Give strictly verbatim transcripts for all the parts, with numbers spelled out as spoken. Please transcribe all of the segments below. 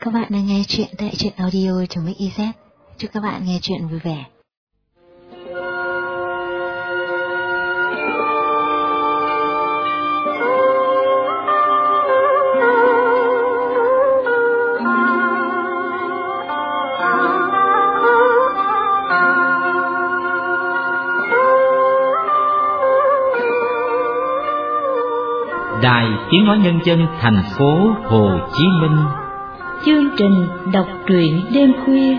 Các bạn đang nghe chuyện tại truyện audio của Mix i zét. Chúc các bạn nghe chuyện vui vẻ. Đài Tiếng Nói Nhân dân thành phố Hồ Chí Minh. Chương trình đọc truyện đêm khuya.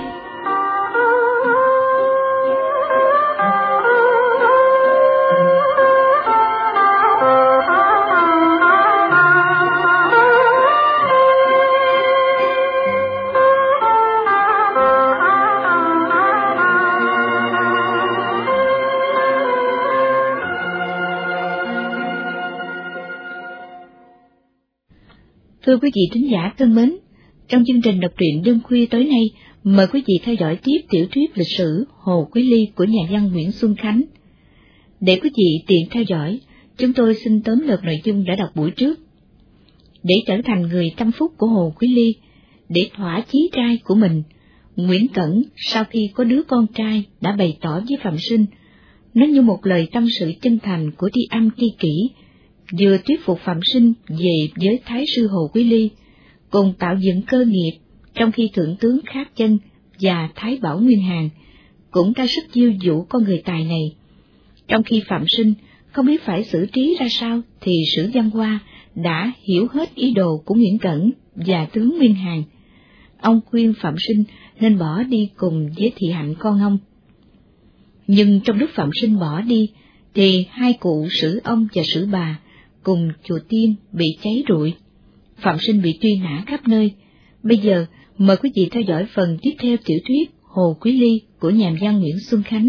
Thưa quý vị thính giả thân mến, trong chương trình đọc truyện đêm khuya tối nay, mời quý vị theo dõi tiếp tiểu thuyết lịch sử Hồ Quý Ly của nhà văn Nguyễn Xuân Khánh. Để quý vị tiện theo dõi, chúng tôi xin tóm lược nội dung đã đọc buổi trước. Để trở thành người tâm phúc của Hồ Quý Ly, để thỏa chí trai của mình, Nguyễn Cẩn sau khi có đứa con trai đã bày tỏ với Phạm Sinh, nó như một lời tâm sự chân thành của tri âm tri kỷ, vừa thuyết phục Phạm Sinh về với Thái sư Hồ Quý Ly, cùng tạo dựng cơ nghiệp, trong khi Thượng tướng Khát Chân và Thái Bảo Nguyên Hàn cũng ra sức diêu dụ con người tài này. Trong khi Phạm Sinh không biết phải xử trí ra sao, thì Sử Văn Hoa đã hiểu hết ý đồ của Nguyễn Cẩn và tướng Nguyên Hàn. Ông khuyên Phạm Sinh nên bỏ đi cùng với Thị Hạnh con ông. Nhưng trong lúc Phạm Sinh bỏ đi, thì hai cụ Sử ông và Sử bà cùng chùa Tiên bị cháy rụi. Phạm Sinh bị truy nã khắp nơi. Bây giờ, mời quý vị theo dõi phần tiếp theo tiểu thuyết Hồ Quý Ly của nhà văn Nguyễn Xuân Khánh.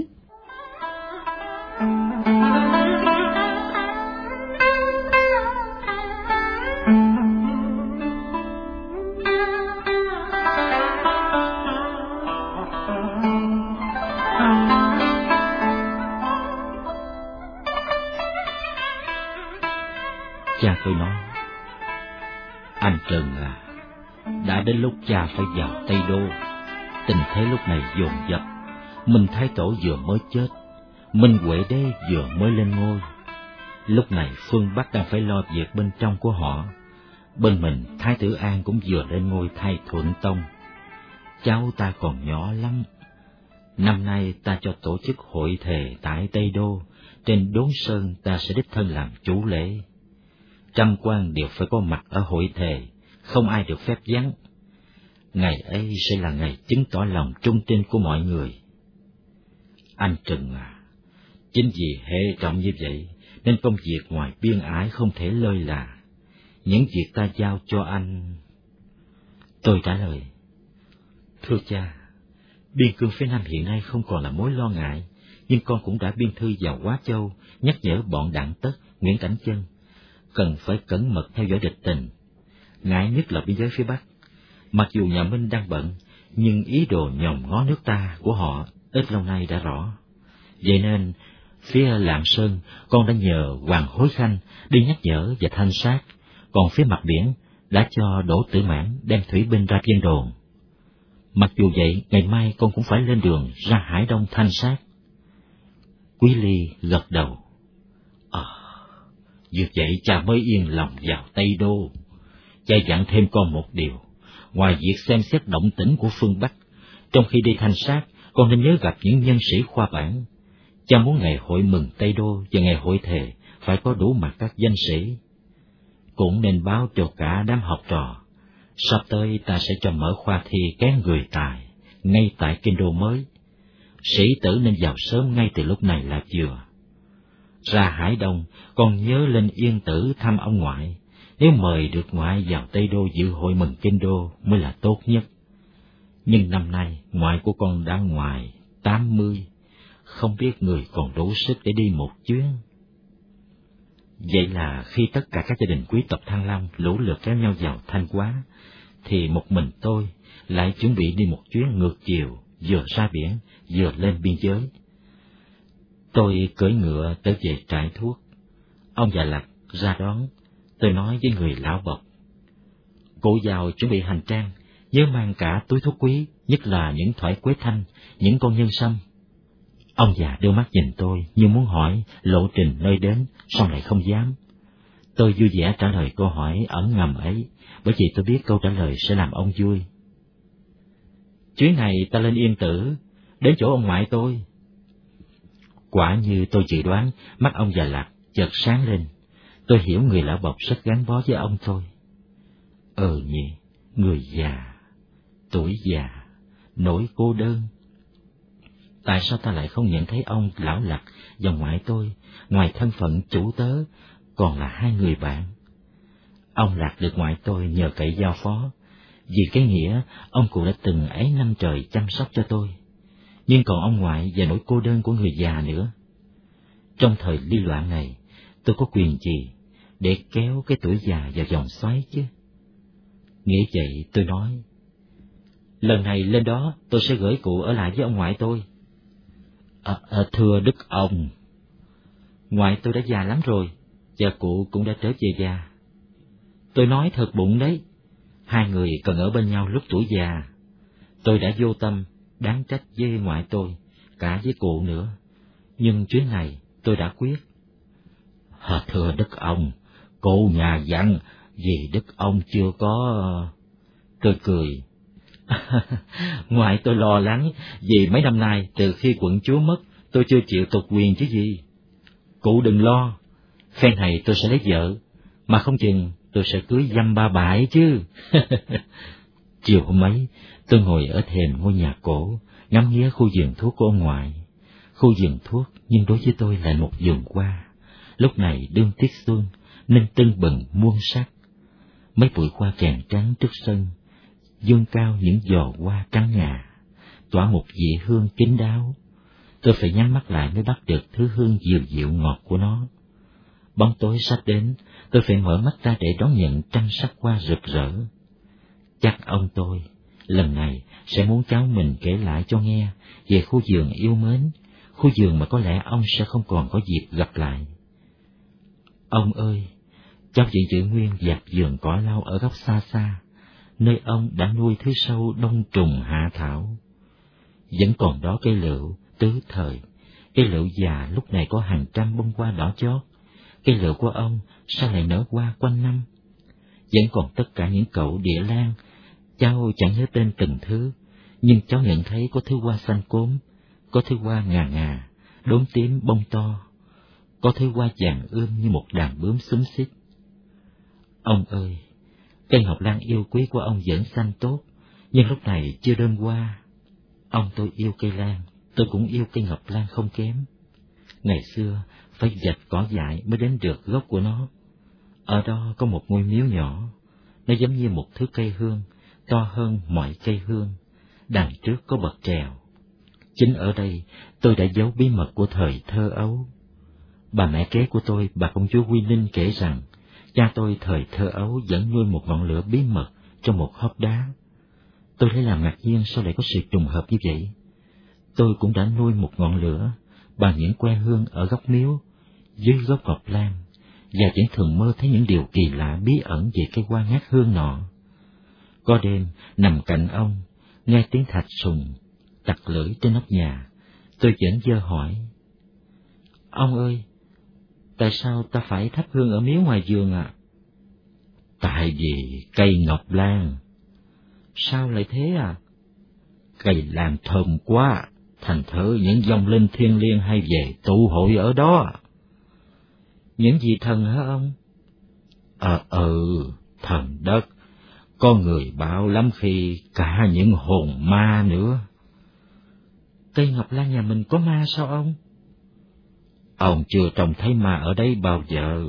Cha tôi nói: anh Trần à, đã đến lúc cha phải vào Tây Đô. Tình thế lúc này dồn dập, Minh Thái Tổ vừa mới chết, Minh Huệ Đế vừa mới lên ngôi. Lúc này phương Bắc đang phải lo việc bên trong của họ. Bên mình Thái tử An cũng vừa lên ngôi thay Thuận Tông. Cháu ta còn nhỏ lắm. Năm nay ta cho tổ chức hội thề tại Tây Đô, trên Đốn Sơn ta sẽ đích thân làm chủ lễ. Trăm quan đều phải có mặt ở hội thề, không ai được phép vắng. Ngày ấy sẽ là ngày chứng tỏ lòng trung tín của mọi người. Anh Trần à, chính vì hệ trọng như vậy nên công việc ngoài biên ải không thể lơi là. Những việc ta giao cho anh... Tôi trả lời: thưa cha, biên cương phía Nam hiện nay không còn là mối lo ngại, nhưng con cũng đã biên thư vào Hóa Châu nhắc nhở bọn Đặng Tất, Nguyễn Cảnh Chân cần phải cẩn mật theo dõi địch tình. Ngại nhất là biên giới phía Bắc. Mặc dù nhà Minh đang bận, nhưng ý đồ nhòm ngó nước ta của họ ít lâu nay đã rõ. Vậy nên, phía Lạng Sơn, con đã nhờ Hoàng Hối Khanh đi nhắc nhở và thanh sát, còn phía mặt biển đã cho Đỗ Tử Mãn đem thủy binh ra Vân Đồn. Mặc dù vậy, ngày mai con cũng phải lên đường ra Hải Đông thanh sát. Quý Ly gật đầu. À, như vậy cha mới yên lòng vào Tây Đô. Cha dặn thêm con một điều, ngoài việc xem xét động tĩnh của phương Bắc, trong khi đi thanh sát, con nên nhớ gặp những nhân sĩ khoa bản. Cha muốn ngày hội mừng Tây Đô và ngày hội thề phải có đủ mặt các danh sĩ. Cũng nên báo cho cả đám học trò, sắp tới ta sẽ cho mở khoa thi kén người tài, ngay tại kinh đô mới. Sĩ tử nên vào sớm ngay từ lúc này là vừa. Ra Hải Đông, con nhớ lên Yên Tử thăm ông ngoại. Nếu mời được ngoại vào Tây Đô dự hội mừng kinh đô mới là tốt nhất. Nhưng năm nay ngoại của con đã ngoài tám mươi, không biết người còn đủ sức để đi một chuyến. Vậy là khi tất cả các gia đình quý tộc Thăng Long lũ lượt kéo nhau vào Thanh Hóa, thì một mình tôi lại chuẩn bị đi một chuyến ngược chiều, vừa ra biển vừa lên biên giới. Tôi cưỡi ngựa tới về trại thuốc. Ông già Lặc ra đón. Tôi nói với người lão bộc: Cụ giàu chuẩn bị hành trang, nhớ mang cả túi thuốc quý, nhất là những thỏi quế thanh, những con nhân sâm. Ông già đưa mắt nhìn tôi như muốn hỏi lộ trình nơi đến, song lại không dám. Tôi vui vẻ trả lời câu hỏi ẩn ngầm ấy, bởi vì tôi biết câu trả lời sẽ làm ông vui. Chuyến này ta lên Yên Tử, đến chỗ ông ngoại tôi. Quả như tôi dự đoán, mắt ông già Lạc chợt sáng lên. Tôi hiểu người lão Bộc rất gắn bó với ông tôi. Ờ nhỉ, người già, tuổi già, nỗi cô đơn. Tại sao ta lại không nhận thấy ông lão Lạc và ngoại tôi, ngoài thân phận chủ tớ, còn là hai người bạn? Ông Lạc được ngoại tôi nhờ cậy giao phó, vì cái nghĩa ông cụ đã từng ấy năm trời chăm sóc cho tôi. Nhưng còn ông ngoại và nỗi cô đơn của người già nữa. Trong thời ly loạn này, tôi có quyền gì để kéo cái tuổi già vào vòng xoáy chứ? Nghĩ vậy tôi nói, lần này lên đó tôi sẽ gửi cụ ở lại với ông ngoại tôi. À, à, thưa đức ông, ngoại tôi đã già lắm rồi, và cụ cũng đã trở về già. Tôi nói thật bụng đấy, hai người cần ở bên nhau lúc tuổi già. Tôi đã vô tâm, đáng trách với ngoại tôi, cả với cụ nữa. Nhưng chuyến này tôi đã quyết. À, thưa đức ông, cụ nhà dặn, vì đức ông chưa có... Tôi cười. Ngoại tôi lo lắng, vì mấy năm nay từ khi quận chúa mất, tôi chưa chịu tục quyền chứ gì. Cụ đừng lo, phen này tôi sẽ lấy vợ, mà không chừng tôi sẽ cưới dăm ba bãi chứ. Chiều hôm ấy, tôi ngồi ở thềm ngôi nhà cổ, ngắm nghía khu vườn thuốc của ông ngoại. Khu vườn thuốc nhưng đối với tôi là một vườn hoa. Lúc này đương tiết xuân nên tưng bừng muôn sắc. Mấy bụi hoa chàng trắng trước sân, dương cao những giò hoa trắng ngà, tỏa một vị hương kín đáo. Tôi phải nhắm mắt lại mới bắt được thứ hương dịu dịu ngọt của nó. Bóng tối sắp đến, tôi phải mở mắt ra để đón nhận trăm sắc hoa rực rỡ. Chắc ông tôi lần này sẽ muốn cháu mình kể lại cho nghe về khu vườn yêu mến, khu vườn mà có lẽ ông sẽ không còn có dịp gặp lại. Ông ơi, cháu chỉ giữ nguyên dạt vườn cỏ lau ở góc xa xa, nơi ông đã nuôi thứ sâu đông trùng hạ thảo. Vẫn còn đó cây lựu tứ thời, cây lựu già lúc này có hàng trăm bông hoa đỏ chót. Cây lựu của ông sao lại nở hoa quanh năm? Vẫn còn tất cả những cậu địa lan, cháu chẳng nhớ tên từng thứ, nhưng cháu nhận thấy có thứ hoa xanh cốm, có thứ hoa ngà ngà, đốm tím bông to, có thứ hoa vàng ươm như một đàn bướm xúm xít. Ông ơi, cây ngọc lan yêu quý của ông vẫn xanh tốt, nhưng lúc này chưa đơm hoa. Ông tôi yêu cây lan, tôi cũng yêu cây ngọc lan không kém. Ngày xưa phải vạch cỏ dại mới đến được gốc của nó. Ở đó có một ngôi miếu nhỏ, nó giống như một thứ cây hương, to hơn mọi cây hương. Đằng trước có bậc trèo. Chính ở đây tôi đã giấu bí mật của thời thơ ấu. Bà mẹ kế của tôi, bà công chúa Quy Ninh kể rằng, cha tôi thời thơ ấu vẫn nuôi một ngọn lửa bí mật trong một hốc đá. Tôi lấy làm ngạc nhiên sao lại có sự trùng hợp như vậy. Tôi cũng đã nuôi một ngọn lửa bằng những que hương ở góc miếu, dưới gốc ngọc lan, và vẫn thường mơ thấy những điều kỳ lạ bí ẩn về cây hoa ngát hương nọ. Có đêm nằm cạnh ông, nghe tiếng thạch sùng tặc lưỡi trên nóc nhà, tôi vẫn vơ hỏi: Ông ơi, tại sao ta phải thắp hương ở miếu ngoài vườn ạ? À? Tại vì cây ngọc lan. Sao lại thế à? Cây lan thơm quá, thành thử những vong linh thiêng liêng hay về tụ hội ở đó. Những vị thần hả ông? Ờ, ừ, thần đất. Có người bảo lắm khi cả những hồn ma nữa. Cây ngọc lan nhà mình có ma sao ông? Ông chưa trông thấy ma ở đây bao giờ.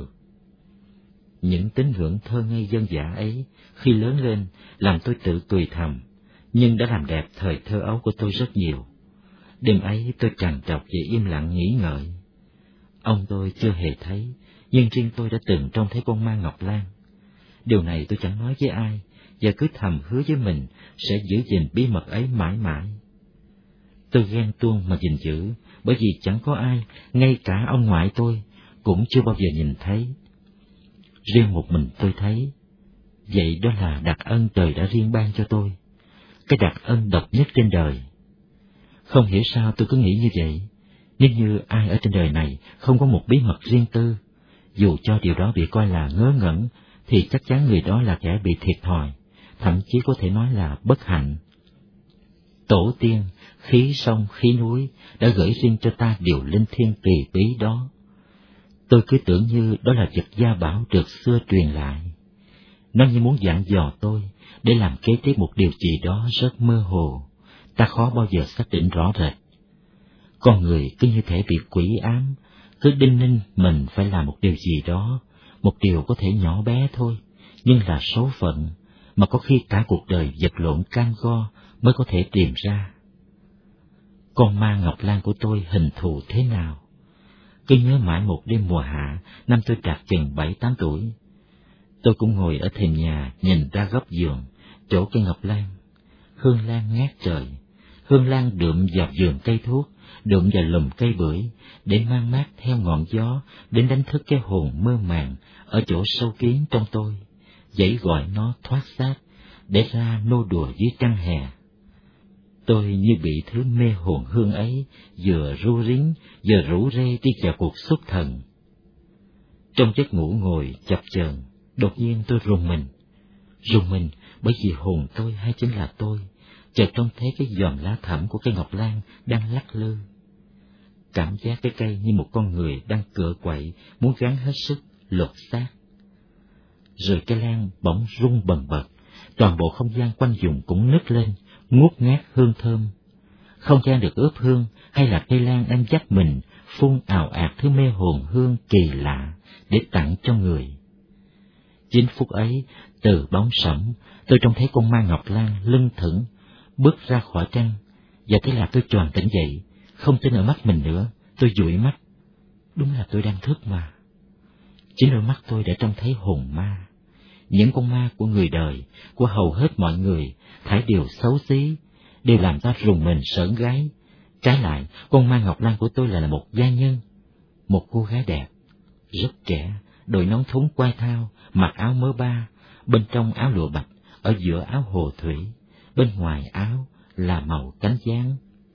Những tín ngưỡng thơ ngây dân dã ấy, khi lớn lên, làm tôi tự cười thầm, nhưng đã làm đẹp thời thơ ấu của tôi rất nhiều. Đêm ấy tôi trằn trọc và im lặng nghĩ ngợi. Ông tôi chưa hề thấy, nhưng riêng tôi đã từng trông thấy con ma ngọc lan. Điều này tôi chẳng nói với ai, và cứ thầm hứa với mình sẽ giữ gìn bí mật ấy mãi mãi. Tôi ghen tuông mà gìn giữ, bởi vì chẳng có ai, ngay cả ông ngoại tôi, cũng chưa bao giờ nhìn thấy. Riêng một mình tôi thấy, vậy đó là đặc ân trời đã riêng ban cho tôi. cái đặc ân độc nhất trên đời. Không hiểu sao tôi cứ nghĩ như vậy, nếu như ai ở trên đời này không có một bí mật riêng tư, dù cho điều đó bị coi là ngớ ngẩn, thì chắc chắn người đó là kẻ bị thiệt thòi, thậm chí có thể nói là bất hạnh. Tổ tiên, khí sông, khí núi đã gửi riêng cho ta điều linh thiêng kỳ bí đó. Tôi cứ tưởng như đó là vật gia bảo được xưa truyền lại. Nó như muốn dặn dò tôi để làm kế tiếp một điều gì đó rất mơ hồ, ta khó bao giờ xác định rõ rệt. Con người cứ như thể bị quỷ ám, cứ đinh ninh mình phải làm một điều gì đó, một điều có thể nhỏ bé thôi, nhưng là số phận, mà có khi cả cuộc đời vật lộn cam go mới có thể tìm ra. Con ma Ngọc Lan của tôi hình thù thế nào? Cứ nhớ mãi một đêm mùa hạ, năm tôi trạc chừng bảy tám tuổi. Tôi cũng ngồi ở thềm nhà nhìn ra góc giường, chỗ cây ngọc lan. Hương lan ngát trời, hương lan đượm vào vườn cây thuốc, đượm vào lùm cây bưởi, để mang mát theo ngọn gió, đến đánh thức cái hồn mơ màng ở chỗ sâu kín trong tôi, dãy gọi nó thoát xác, để ra nô đùa dưới trăng hè. Tôi như bị thứ mê hồn hương ấy, vừa ru rính, vừa rủ rê đi vào cuộc xuất thần. Trong giấc ngủ ngồi chập chờn, đột nhiên tôi rùng mình. Rùng mình bởi vì hồn tôi hay chính là tôi, chợt trông thấy cái giòm lá thẫm của cây ngọc lan đang lắc lư. Cảm giác cái cây như một con người đang cựa quậy, muốn gắng hết sức lột xác. Rồi cây lan bỗng rung bần bật, toàn bộ không gian quanh vùng cũng nứt lên, ngút ngát hương thơm. Không gian được ướp hương, hay là cây lan đang dắt mình phun ào ạt thứ mê hồn hương kỳ lạ để tặng cho người. Chính phút ấy, từ bóng sẫm, tôi trông thấy con ma Ngọc Lan lưng thững bước ra khỏi trăng, và thế là tôi choàng tỉnh dậy, không tin ở mắt mình nữa. Tôi dụi mắt, đúng là tôi đang thức mà. Chính đôi mắt tôi đã trông thấy hồn ma. Những con ma của người đời, của hầu hết mọi người, thảy đều xấu xí, đều làm ta rùng mình sởn gáy. Trái lại, con ma Ngọc Lan của tôi là một gia nhân, một cô gái đẹp, rất trẻ, đội nón thúng quai thao, mặc áo mớ ba, bên trong áo lụa bạch, ở giữa áo hồ thủy, bên ngoài áo là màu cánh gián.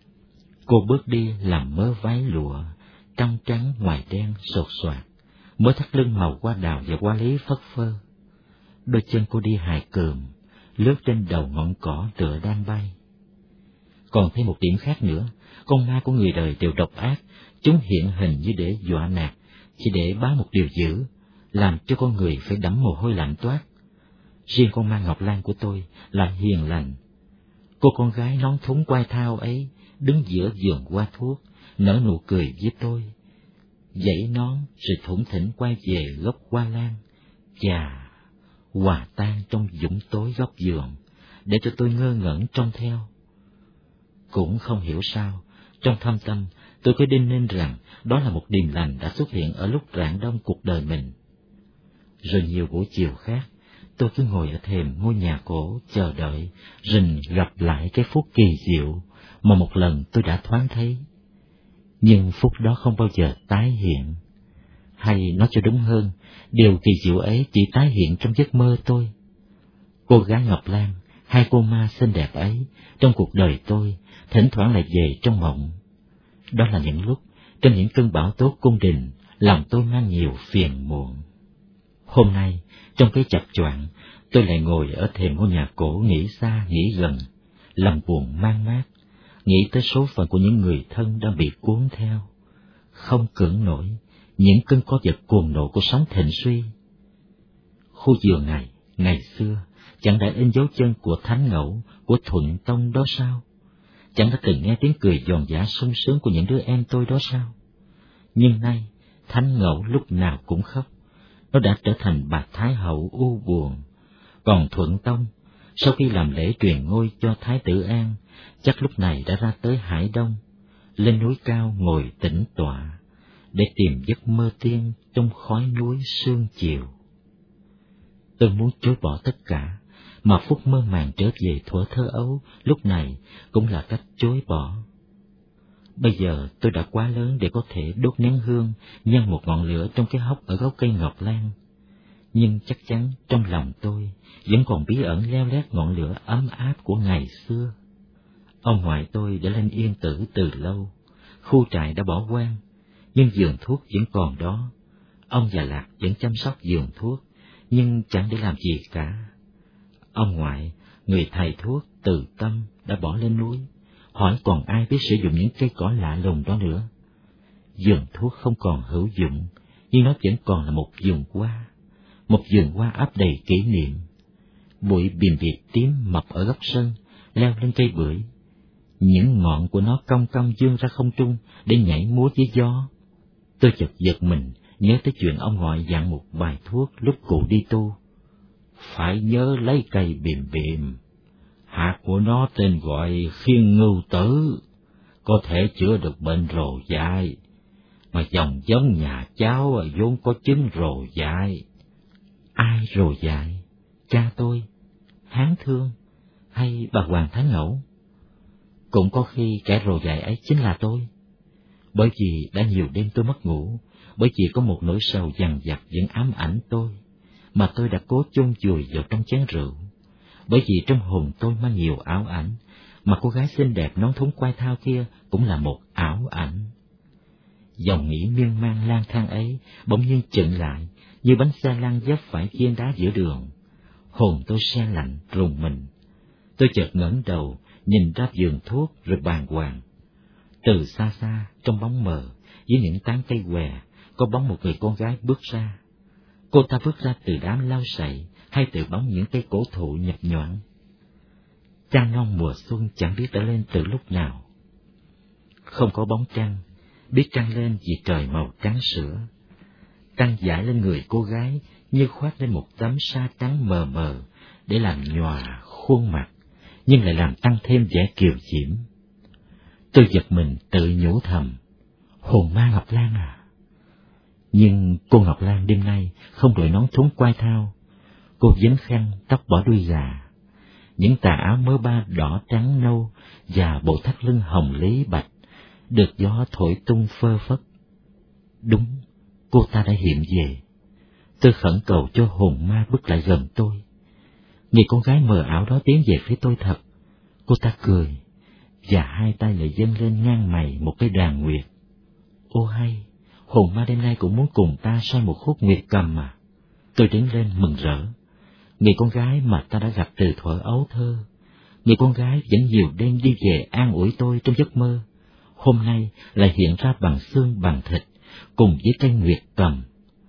Cô bước đi làm mớ váy lụa, trong trắng ngoài đen sột soạt, mớ thắt lưng màu hoa đào và hoa lý phất phơ. Đôi chân cô đi hài cườm, lướt trên đầu ngọn cỏ tựa đang bay. Còn thêm một điểm khác nữa, con ma của người đời đều độc ác, chúng hiện hình như để dọa nạt, chỉ để báo một điều dữ, làm cho con người phải đẫm mồ hôi lạnh toát. Riêng con ma Ngọc Lan của tôi là hiền lành. Cô con gái nón thúng quai thao ấy đứng giữa vườn hoa thuốc, nở nụ cười với tôi, dãy nón rồi thủng thỉnh quay về gốc hoa lan, chà, hòa tan trong dũng tối góc vườn, để cho tôi ngơ ngẩn trông theo. Cũng không hiểu sao, trong thâm tâm tôi cứ đinh ninh rằng đó là một điềm lành đã xuất hiện ở lúc rạng đông cuộc đời mình. Rồi nhiều buổi chiều khác, tôi cứ ngồi ở thềm ngôi nhà cổ chờ đợi, rình gặp lại cái phút kỳ diệu mà một lần tôi đã thoáng thấy. Nhưng phút đó không bao giờ tái hiện. Hay nói cho đúng hơn, điều kỳ diệu ấy chỉ tái hiện trong giấc mơ tôi. Cô gái Ngọc Lan, hai cô ma xinh đẹp ấy, trong cuộc đời tôi, thỉnh thoảng lại về trong mộng. Đó là những lúc, trong những cơn bão tố cung đình, lòng tôi mang nhiều phiền muộn. Hôm nay, trong cái chập choạng, tôi lại ngồi ở thềm ngôi nhà cổ nghĩ xa nghĩ gần, lòng buồn mang mát, nghĩ tới số phận của những người thân đang bị cuốn theo, không cưỡng nổi những cơn co giật cuồng nộ của sóng thịnh suy. Khu vườn này, ngày xưa, chẳng đã in dấu chân của Thánh Ngẫu, của Thuận Tông đó sao? Chẳng đã từng nghe tiếng cười giòn giã sung sướng của những đứa em tôi đó sao? Nhưng nay, Thánh Ngẫu lúc nào cũng khóc, nó đã trở thành bà Thái Hậu u buồn. Còn Thuận Tông, sau khi làm lễ truyền ngôi cho Thái tử An, chắc lúc này đã ra tới Hải Đông, lên núi cao ngồi tĩnh tọa, để tìm giấc mơ tiên trong khói núi sương chiều. Tôi muốn chối bỏ tất cả, mà phút mơ màng trở về thuở thơ ấu lúc này cũng là cách chối bỏ. Bây giờ tôi đã quá lớn để có thể đốt nén hương, nhân một ngọn lửa trong cái hốc ở gốc cây ngọc lan. nhưng chắc chắn trong lòng tôi vẫn còn bí ẩn leo lét ngọn lửa ấm áp của ngày xưa. Ông ngoại tôi đã lên yên tử từ lâu, khu trại đã bỏ hoang, nhưng vườn thuốc vẫn còn đó. Ông già Lạc vẫn chăm sóc vườn thuốc, nhưng chẳng để làm gì cả. Ông ngoại, người thầy thuốc từ tâm, đã bỏ lên núi, hỏi còn ai biết sử dụng những cây cỏ lạ lùng đó nữa. Vườn thuốc không còn hữu dụng, nhưng nó vẫn còn là một vườn hoa, một vườn hoa áp đầy kỷ niệm. Bụi bìm bịt tím mọc ở góc sân, leo lên cây bưởi. Những ngọn của nó cong cong vươn ra không trung để nhảy múa với gió. Tôi chợt giật mình, nhớ tới chuyện ông ngoại dặn một bài thuốc lúc cụ đi tu. Phải nhớ lấy cây bìm bìm, hạt của nó tên gọi khiên ngưu tử, có thể chữa được bệnh rồ dại, mà dòng giống nhà cháu vốn có chứng rồ dại. Ai rồ dại? Cha tôi, Hán Thương, hay bà Hoàng Thái Ngẫu? Cũng có khi kẻ rồ dại ấy chính là tôi. Bởi vì đã nhiều đêm tôi mất ngủ, bởi vì có một nỗi sầu dằn vặt vẫn ám ảnh tôi, mà tôi đã cố chôn vùi vào trong chén rượu. Bởi vì trong hồn tôi mang nhiều ảo ảnh, mà cô gái xinh đẹp nón thúng quai thao kia cũng là một ảo ảnh. Dòng nghĩ miên man lang thang ấy bỗng nhiên chững lại, như bánh xe lăn vấp phải viên đá giữa đường. Hồn tôi se lạnh rùng mình. Tôi chợt ngẩng đầu, nhìn ra vườn thuốc rồi bàng hoàng. Từ xa xa, trong bóng mờ, dưới những tán cây què, có bóng một người con gái bước ra. Cô ta bước ra từ đám lau sậy, hay từ bóng những cây cổ thụ nhập nhoạng. Trăng non mùa xuân chẳng biết đã lên từ lúc nào. Không có bóng trăng, biết trăng lên vì trời màu trắng sữa. Trăng dải lên người cô gái như khoác lên một tấm sa trắng mờ mờ để làm nhòa khuôn mặt, nhưng lại làm tăng thêm vẻ kiều diễm. Tôi giật mình tự nhủ thầm, hồn ma Ngọc Lan à. Nhưng cô Ngọc Lan đêm nay không đội nón thúng quai thao, cô dính khăn, tóc bỏ đuôi gà, những tà áo mớ ba đỏ trắng nâu và bộ thắt lưng hồng lý bạch được gió thổi tung phơ phất. Đúng, cô ta đã hiện về. Tôi khẩn cầu cho hồn ma bước lại gần tôi. Người con gái mờ ảo đó tiến về phía tôi thật. Cô ta cười, và hai tay lại dâng lên ngang mày một cái đàn nguyệt. Ô hay, hồn ma đêm nay cũng muốn cùng ta soi một khúc nguyệt cầm mà. Tôi đứng lên mừng rỡ. Người con gái mà ta đã gặp từ thuở ấu thơ, người con gái vẫn nhiều đêm đi về an ủi tôi trong giấc mơ, hôm nay lại hiện ra bằng xương bằng thịt, cùng với cây nguyệt cầm.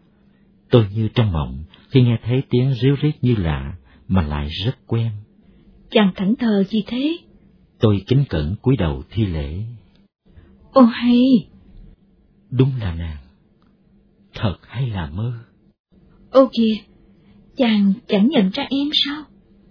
Tôi như trong mộng khi nghe thấy tiếng ríu rít như lạ mà lại rất quen. Chàng thẫn thờ gì thế? Tôi kính cẩn cúi đầu thi lễ. Ô hay! Đúng là nàng. Thật hay là mơ? Ô kìa, chàng chẳng nhận ra em sao?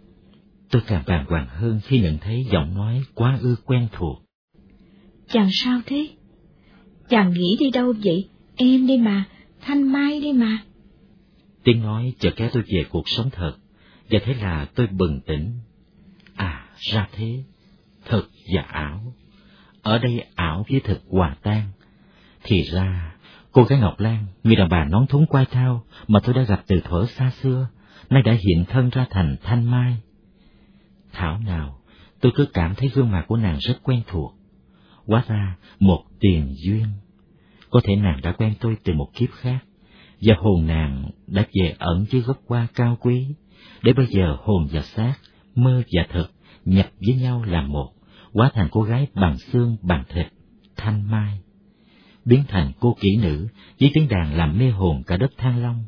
Tôi càng bàng hoàng hơn khi nhận thấy giọng nói quá ư quen thuộc. Chàng sao thế? Chàng nghĩ đi đâu vậy? Em đây mà, Thanh Mai đây mà. Tiếng nói chợt kéo tôi về cuộc sống thật, và thế là tôi bừng tỉnh. À, ra thế, thật và ảo. Ở đây ảo với thực hòa tan. Thì ra, cô gái Ngọc Lan, người đàn bà nón thúng quai thao mà tôi đã gặp từ thuở xa xưa, nay đã hiện thân ra thành Thanh Mai. Thảo nào, tôi cứ cảm thấy gương mặt của nàng rất quen thuộc. Hóa ra, một tiền duyên. Có thể nàng đã quen tôi từ một kiếp khác, và hồn nàng đã về ẩn dưới gốc hoa cao quý, để bây giờ hồn và xác, mơ và thực nhập với nhau làm một, hóa thành cô gái bằng xương bằng thịt, Thanh Mai, biến thành cô kỹ nữ với tiếng đàn làm mê hồn cả đất Thăng Long.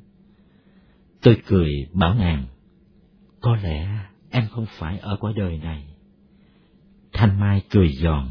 Tôi cười bảo nàng, có lẽ em không phải ở cõi đời này. Thanh Mai cười giòn.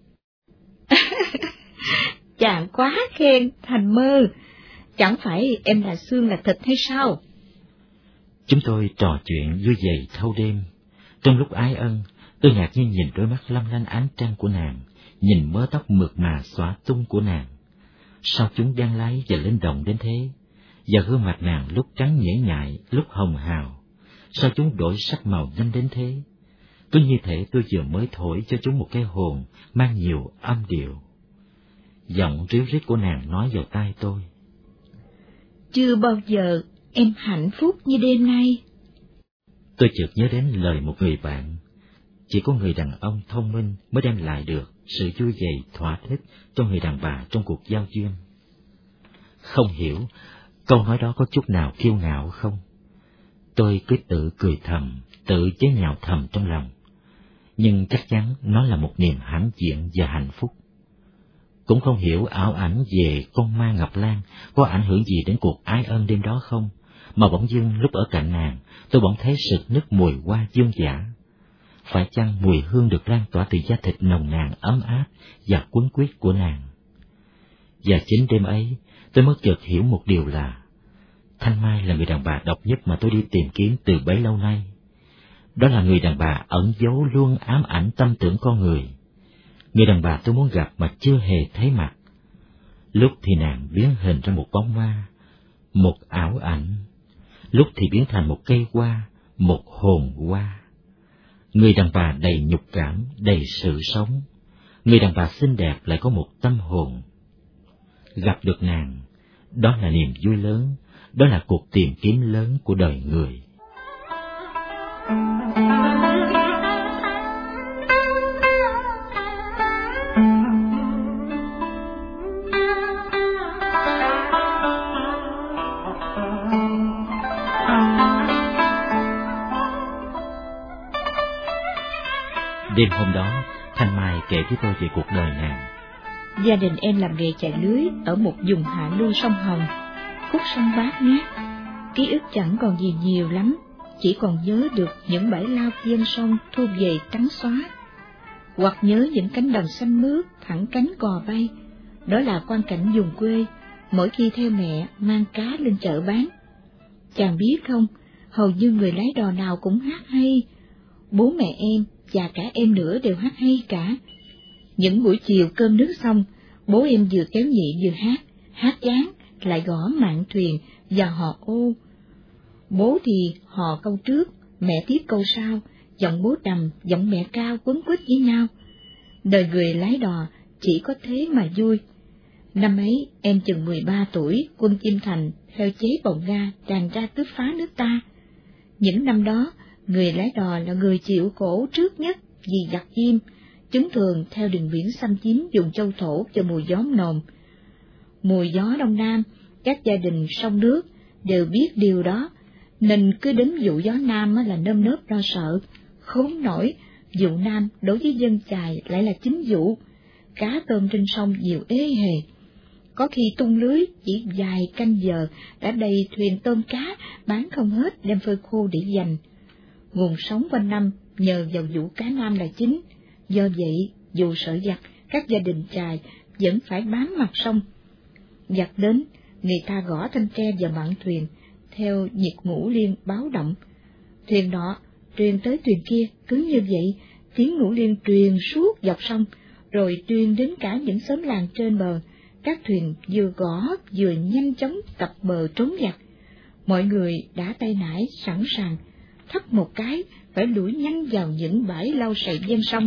Chàng quá khen, thành mơ. Chẳng phải em là xương là thịt hay sao? Chúng tôi trò chuyện vui vầy thâu đêm. Trong lúc ái ân, tôi ngạc nhiên nhìn đôi mắt long lanh ánh trăng của nàng, nhìn mớ tóc mượt mà xõa tung của nàng. Sao chúng đen láy và linh động đến thế? Và gương mặt nàng lúc trắng nhễ nhại, lúc hồng hào. Sao chúng đổi sắc màu nhanh đến thế? Cứ như thể tôi vừa mới thổi cho chúng một cái hồn mang nhiều âm điệu. Giọng ríu rít của nàng nói vào tai tôi. Chưa bao giờ em hạnh phúc như đêm nay. Tôi chợt nhớ đến lời một người bạn, chỉ có người đàn ông thông minh mới đem lại được sự vui vầy thỏa thích cho người đàn bà trong cuộc giao duyên. Không hiểu câu nói đó có chút nào kiêu ngạo không? Tôi cứ tự cười thầm, tự chế nhạo thầm trong lòng, nhưng chắc chắn nó là một niềm hãnh diện và hạnh phúc. Cũng không hiểu ảo ảnh về con ma Ngọc Lan có ảnh hưởng gì đến cuộc ái ân đêm đó không, mà bỗng dưng lúc ở cạnh nàng, tôi bỗng thấy sực nức mùi hoa dương dã. Phải chăng mùi hương được lan tỏa từ da thịt nồng nàn ấm áp và quấn quýt của nàng? Và chính đêm ấy, tôi mới chợt hiểu một điều là Thanh Mai là người đàn bà độc nhất mà tôi đi tìm kiếm từ bấy lâu nay. Đó là người đàn bà ẩn giấu luôn ám ảnh tâm tưởng con người. Người đàn bà tôi muốn gặp mà chưa hề thấy mặt. Lúc thì nàng biến hình ra một bóng ma, một ảo ảnh. Lúc thì biến thành một cây hoa, một hồn hoa. Người đàn bà đầy nhục cảm, đầy sự sống. Người đàn bà xinh đẹp lại có một tâm hồn. Gặp được nàng, đó là niềm vui lớn, đó là cuộc tìm kiếm lớn của đời người. Đêm hôm đó, Thanh Mai kể với tôi về cuộc đời nàng. Gia đình em làm nghề chài lưới ở một vùng hạ lưu sông Hồng, khúc sông bát ngát. Ký ức chẳng còn gì nhiều lắm, chỉ còn nhớ được những bãi lao ven sông thu về trắng xóa, hoặc nhớ những cánh đồng xanh mướt thẳng cánh cò bay. Đó là quang cảnh vùng quê, mỗi khi theo mẹ mang cá lên chợ bán. Chàng biết không, hầu như người lái đò nào cũng hát hay. Bố mẹ em và cả em nữa đều hát hay cả. Những buổi chiều cơm nước xong, bố em vừa kéo nhị vừa hát, hát chán lại gõ mạn thuyền và hò ô. Bố thì hò câu trước, mẹ tiếp câu sau, giọng bố trầm, giọng mẹ cao quấn quýt với nhau. Đời người lái đò chỉ có thế mà vui. Năm ấy em chừng mười ba tuổi, quân Chiêm Thành theo chế bồng Nga tràn ra cướp phá nước ta. Những năm đó, người lái đò là người chịu khổ trước nhất vì giặc Diêm. Chúng thường theo đường biển xâm chiếm vùng châu thổ cho mùa gió nồm. Mùa gió đông nam, các gia đình sông nước đều biết điều đó, nên cứ đến vụ gió nam là nơm nớp lo sợ. Khốn nổi, vụ nam đối với dân chài lại là chính vụ. Cá tôm trên sông nhiều ế hề. Có khi tung lưới chỉ vài canh giờ đã đầy thuyền tôm cá, bán không hết đem phơi khô để dành. Nguồn sống quanh năm nhờ vào vụ cá nam là chính. Do vậy, dù sợ giặc, các gia đình chài vẫn phải bám mặt sông. Giặc đến, người ta gõ thanh tre vào mạn thuyền, theo nhịp ngũ liên báo động. Thuyền nọ truyền tới thuyền kia, cứ như vậy, tiếng ngũ liên truyền suốt dọc sông, rồi truyền đến cả những xóm làng trên bờ. Các thuyền vừa gõ vừa nhanh chóng cập bờ trốn giặc. Mọi người đã tay nải sẵn sàng, thắt một cái phải đuổi nhanh vào những bãi lau sậy ven sông.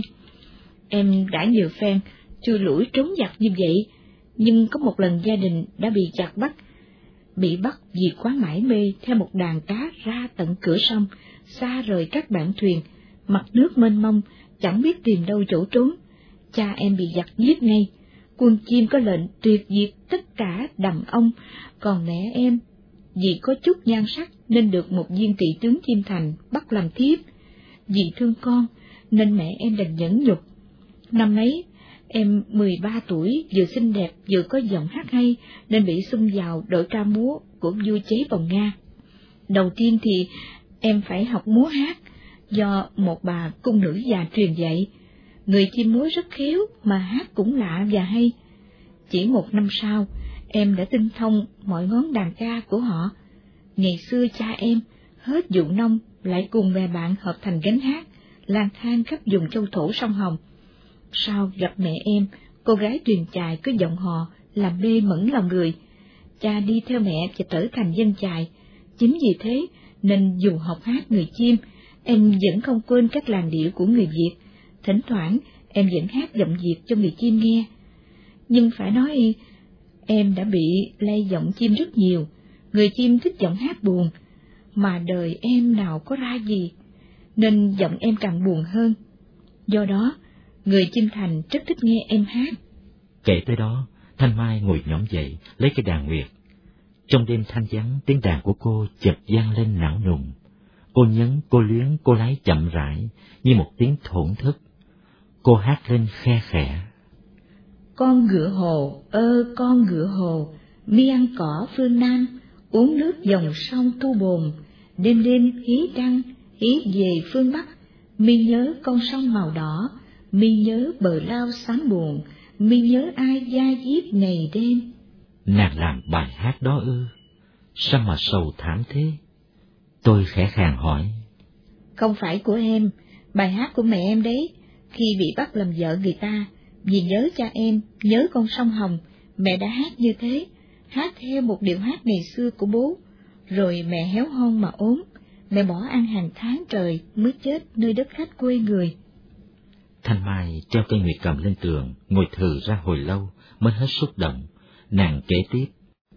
Em đã nhiều phen chui lủi trốn giặc như vậy, nhưng có một lần gia đình đã bị giặc bắt. Bị bắt vì quá mải mê theo một đàn cá ra tận cửa sông, xa rời các bạn thuyền, mặt nước mênh mông, chẳng biết tìm đâu chỗ trốn. Cha em bị giặc giết ngay. Quân Chiêm có lệnh tuyệt diệt tất cả đàn ông, còn mẹ em vì có chút nhan sắc nên được một viên tỵ tướng Chiêm Thành bắt làm thiếp. Vì thương con nên mẹ em đành nhẫn nhục. Năm ấy em mười ba tuổi, vừa xinh đẹp vừa có giọng hát hay nên bị xung vào đội ca múa của vua chế bồng Nga. Đầu tiên thì em phải học múa hát do một bà cung nữ già truyền dạy. Người chim múa rất khéo mà hát cũng lạ và hay. Chỉ một năm sau, em đã tinh thông mọi ngón đàn ca của họ. Ngày xưa cha em hết vụ nông lại cùng bè bạn hợp thành gánh hát, lang thang khắp vùng châu thổ sông Hồng. Sau gặp mẹ em, cô gái truyền chài có giọng hò làm mê mẩn lòng người. Cha đi theo mẹ và trở thành dân chài. Chính vì thế nên dù học hát người Chiêm, em vẫn không quên các làn điệu của người Việt. Thỉnh thoảng em vẫn hát giọng Việt cho người Chiêm nghe. Nhưng phải nói em đã bị lay giọng Chiêm rất nhiều. người chim thích giọng hát buồn, mà đời em nào có ra gì, nên giọng em càng buồn hơn. Do đó, người chim thành rất thích nghe em hát. Kể tới đó, Thanh Mai ngồi nhõm dậy, lấy cái đàn nguyệt. Trong đêm thanh vắng, tiếng đàn của cô chợt vang lên não nùng. Cô nhấn, cô luyến, cô lái chậm rãi, như một tiếng thổn thức. Cô hát lên khe khẽ. Con ngựa hồ, ơ con ngựa hồ, mi ăn cỏ phương Nam, uống nước dòng sông Tu Bồn, đêm đêm hí trăng, hí về phương Bắc, mi nhớ con sông màu đỏ, mi nhớ bờ lao xám buồn, mi nhớ ai da diết ngày đêm. Nàng làm bài hát đó ư? Sao mà sầu thảm thế? Tôi khẽ khàng hỏi. Không phải của em, bài hát của mẹ em đấy. Khi bị bắt làm vợ người ta, vì nhớ cha em, nhớ con sông Hồng, mẹ đã hát như thế, hát theo một điệu hát ngày xưa của bố. Rồi mẹ héo hon mà ốm, mẹ bỏ ăn hàng tháng trời mới chết nơi đất khách quê người. Thanh Mai treo cây nguyệt cầm lên tường, ngồi thừ ra hồi lâu mới hết xúc động. Nàng kể tiếp.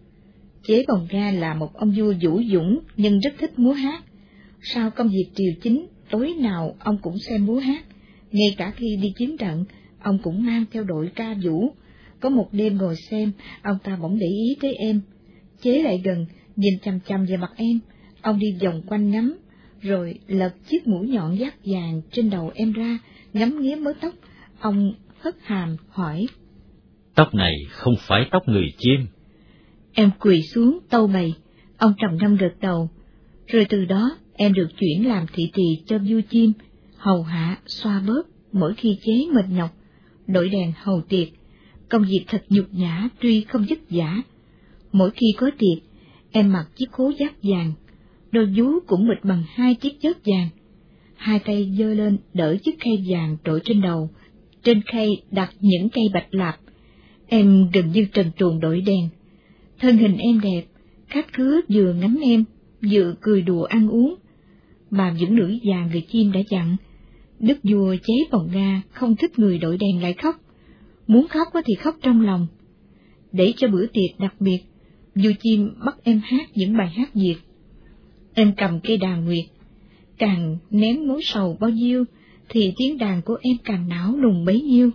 Chế Bồng Ga là một ông vua vũ dũng nhưng rất thích múa hát. Sau công việc triều chính, tối nào ông cũng xem múa hát. Ngay cả khi đi chiến trận, ông cũng mang theo đội ca vũ. Có một đêm ngồi xem, ông ta bỗng để ý tới em. Chế lại gần, nhìn chằm chằm về mặt em. Ông đi vòng quanh ngắm, rồi lật chiếc mũi nhọn dát vàng trên đầu em ra, ngắm nghía mớ tóc. Ông hất hàm hỏi. Tóc này không phải tóc người chim. Em quỳ xuống tâu bày. Ông trầm ngâm gật đầu. Rồi từ đó em được chuyển làm thị tỳ cho vua chim, hầu hạ xoa bóp mỗi khi chế mệt nhọc, đội đèn hầu tiệc. Công việc thật nhục nhã tuy không vất vả. Mỗi khi có tiệc, em mặc chiếc khố giáp vàng, đôi vú cũng bịt bằng hai chiếc chớp vàng. Hai tay giơ lên đỡ chiếc khay vàng trội trên đầu, trên khay đặt những cây bạch lạp. Em gần như trần truồng đội đèn. Thân hình em đẹp, khách khứa vừa ngắm em, vừa cười đùa ăn uống. Bà dưỡng nữ già người chim đã dặn, đức vua Chế Bồng Ga không thích người đội đèn lại khóc, muốn khóc thì khóc trong lòng. Để cho bữa tiệc đặc biệt, vua chim bắt em hát những bài hát Việt. Em cầm cây đàn nguyệt, càng nén mối sầu bao nhiêu, thì tiếng đàn của em càng não nùng bấy nhiêu.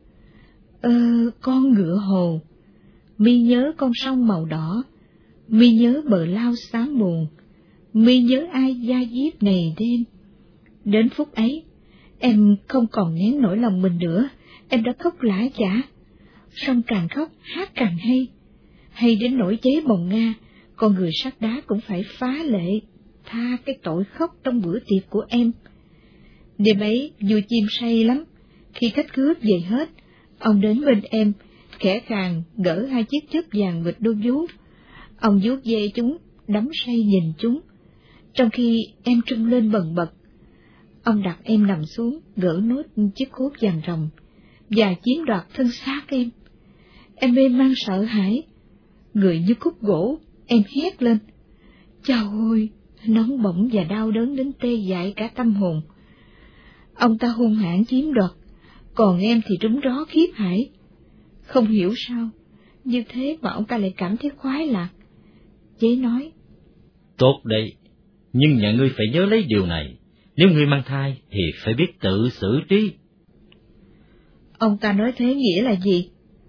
Ơ con ngựa hồ, mi nhớ con sông màu đỏ, mi nhớ bờ lao xám buồn, mi nhớ ai da diết ngày đêm. Đến phút ấy, em không còn nén nổi lòng mình nữa, em đã khóc lã chã. Song càng khóc, hát càng hay, hay đến nỗi Chế Bồng Ga, con người sắt đá cũng phải phá lệ, tha cái tội khóc trong bữa tiệc của em. Đêm ấy, vua chim say lắm, khi khách khứa về hết, ông đến bên em, khẽ khàng gỡ hai chiếc chớp vàng vịt đôi vú. Ông vuốt ve chúng, đắm say nhìn chúng, trong khi em trung lên bần bật. Ông đặt em nằm xuống, gỡ nốt chiếc khố vàng ròng, và chiếm đoạt thân xác em. Em mê man sợ hãi, người như khúc gỗ, em hét lên. Chao ôi, nóng bỏng và đau đớn đến tê dại cả tâm hồn. Ông ta hung hãn chiếm đoạt, còn em thì trúng ró khiếp hãi. Không hiểu sao, như thế mà ông ta lại cảm thấy khoái lạc. Chế nói, tốt đấy, nhưng nhà ngươi phải nhớ lấy điều này, nếu ngươi mang thai thì phải biết tự xử trí. Ông ta nói thế nghĩa là gì?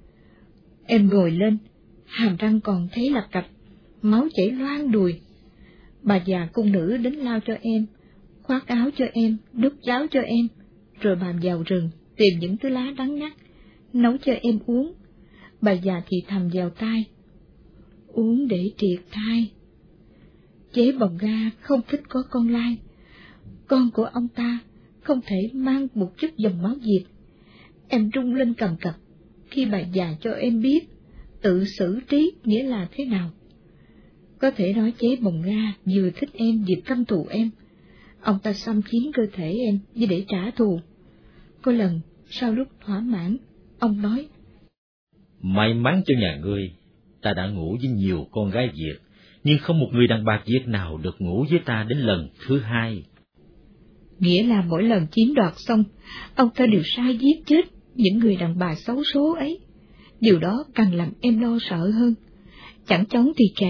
Em ngồi lên, hàm răng còn thấy lạch cạch, máu chảy loang đùi. Bà già cung nữ đến lao cho em, khoác áo cho em, đút cháo cho em, rồi bà vào rừng tìm những thứ lá đắng ngắt, nấu cho em uống. Bà già thì thầm vào tai, uống để triệt thai. Chế Bồng Ga không thích có con lai, con của ông ta không thể mang một chút dòng máu Việt. Em rung lên cầm cập khi bà già cho em biết tự xử trí nghĩa là thế nào. Có thể nói Chế Bồng Ga vừa thích em vừa căm thù em. Ông ta xâm chiếm cơ thể em như để trả thù. Có lần, sau lúc thỏa mãn, ông nói, may mắn cho nhà ngươi, ta đã ngủ với nhiều con gái Việt, nhưng không một người đàn bà Việt nào được ngủ với ta đến lần thứ hai. Nghĩa là mỗi lần chiếm đoạt xong, ông ta đều sai giết chết những người đàn bà xấu số ấy. Điều đó càng làm em lo sợ hơn. Chẳng chóng thì trầy,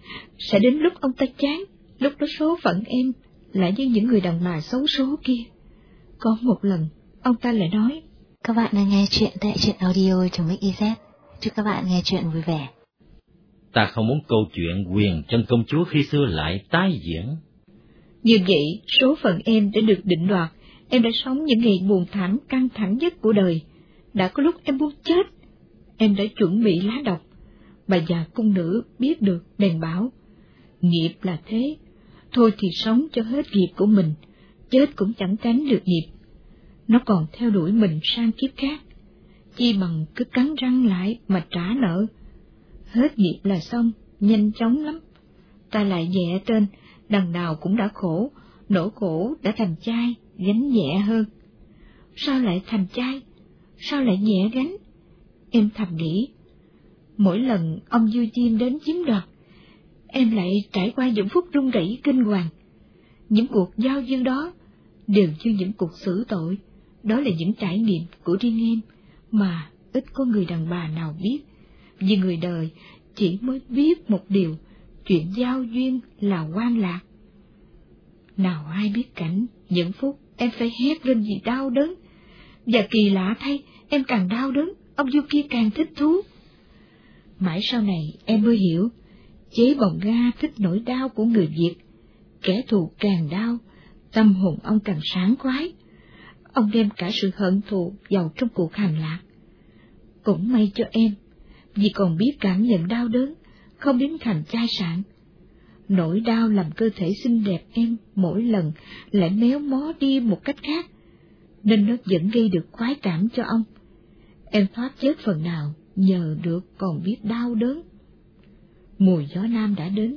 sẽ đến lúc ông ta chán, lúc đó số phận em lại như những người đàn bà xấu số kia. Có một lần, ông ta lại nói: Các bạn đang nghe chuyện tại truyện audio chấm xyz. Chúc các bạn nghe chuyện vui vẻ. Ta không muốn câu chuyện Quyền Chân Công Chúa khi xưa lại tái diễn. Như vậy, số phận em đã được định đoạt. Em đã sống những ngày buồn thảm căng thẳng nhất của đời. Đã có lúc em muốn chết. Em đã chuẩn bị lá độc. Bà già cung nữ biết được bèn bảo: nghiệp là thế, thôi thì sống cho hết nghiệp của mình, chết cũng chẳng tránh được nghiệp. Nó còn theo đuổi mình sang kiếp khác, chi bằng cứ cắn răng lại mà trả nợ. Hết nghiệp là xong, nhanh chóng lắm. Ta lại nhẹ trên, đằng nào cũng đã khổ, nỗi khổ đã thành chai, gánh nhẹ hơn. Sao lại thành chai? Sao lại nhẹ gánh? Em thầm nghĩ. Mỗi lần ông Du Chiêm đến chiếm đoạt, em lại trải qua những phút run rẩy kinh hoàng. Những cuộc giao duyên đó đều như những cuộc xử tội. Đó là những trải nghiệm của riêng em mà ít có người đàn bà nào biết. Vì người đời chỉ mới biết một điều, chuyện giao duyên là oan lạc. Nào ai biết cảnh những phút em phải hét lên vì đau đớn. Và kỳ lạ thay, em càng đau đớn, ông Du kia càng thích thú. Mãi sau này em mới hiểu, chế bồng ga thích nỗi đau của người Việt. Kẻ thù càng đau, tâm hồn ông càng sáng khoái. Ông đem cả sự hận thù vào trong cuộc hành lạc. Cũng may cho em, vì còn biết cảm nhận đau đớn, không biến thành chai sạn. Nỗi đau làm cơ thể xinh đẹp em mỗi lần lại méo mó đi một cách khác, nên nó vẫn gây được khoái cảm cho ông. Em thoát chết phần nào nhờ được còn biết đau đớn. Mùa gió nam đã đến,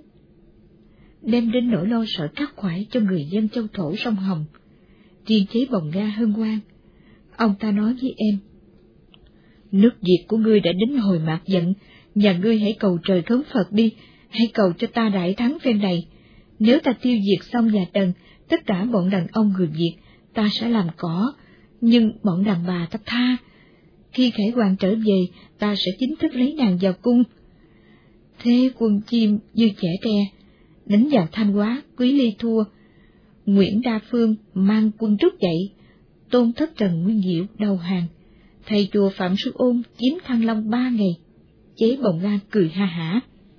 đem đến nỗi lo sợ khắc khoải cho người dân châu thổ sông Hồng. Riêng chế bồng ga hân hoan, ông ta nói với em: nước Việt của ngươi đã đến hồi mạt giận, nhà ngươi hãy cầu trời khấn Phật đi, hãy cầu cho ta đại thắng phen này. Nếu ta tiêu diệt xong nhà Tần, tất cả bọn đàn ông người Việt ta sẽ làm cỏ, nhưng bọn đàn bà ta tha. Khi Khải Hoàng trở về, ta sẽ chính thức lấy nàng vào cung. Thế quân Chiêm như trẻ tre, đánh vào Thanh Hóa, Quý Ly thua. Nguyễn Đa Phương mang quân rút dậy, Tôn Thất Trần Nguyên Diệu đầu hàng. Thầy chùa Phạm Sư Ôn chiếm Thăng Long ba ngày. Chế bồng ga cười ha hả.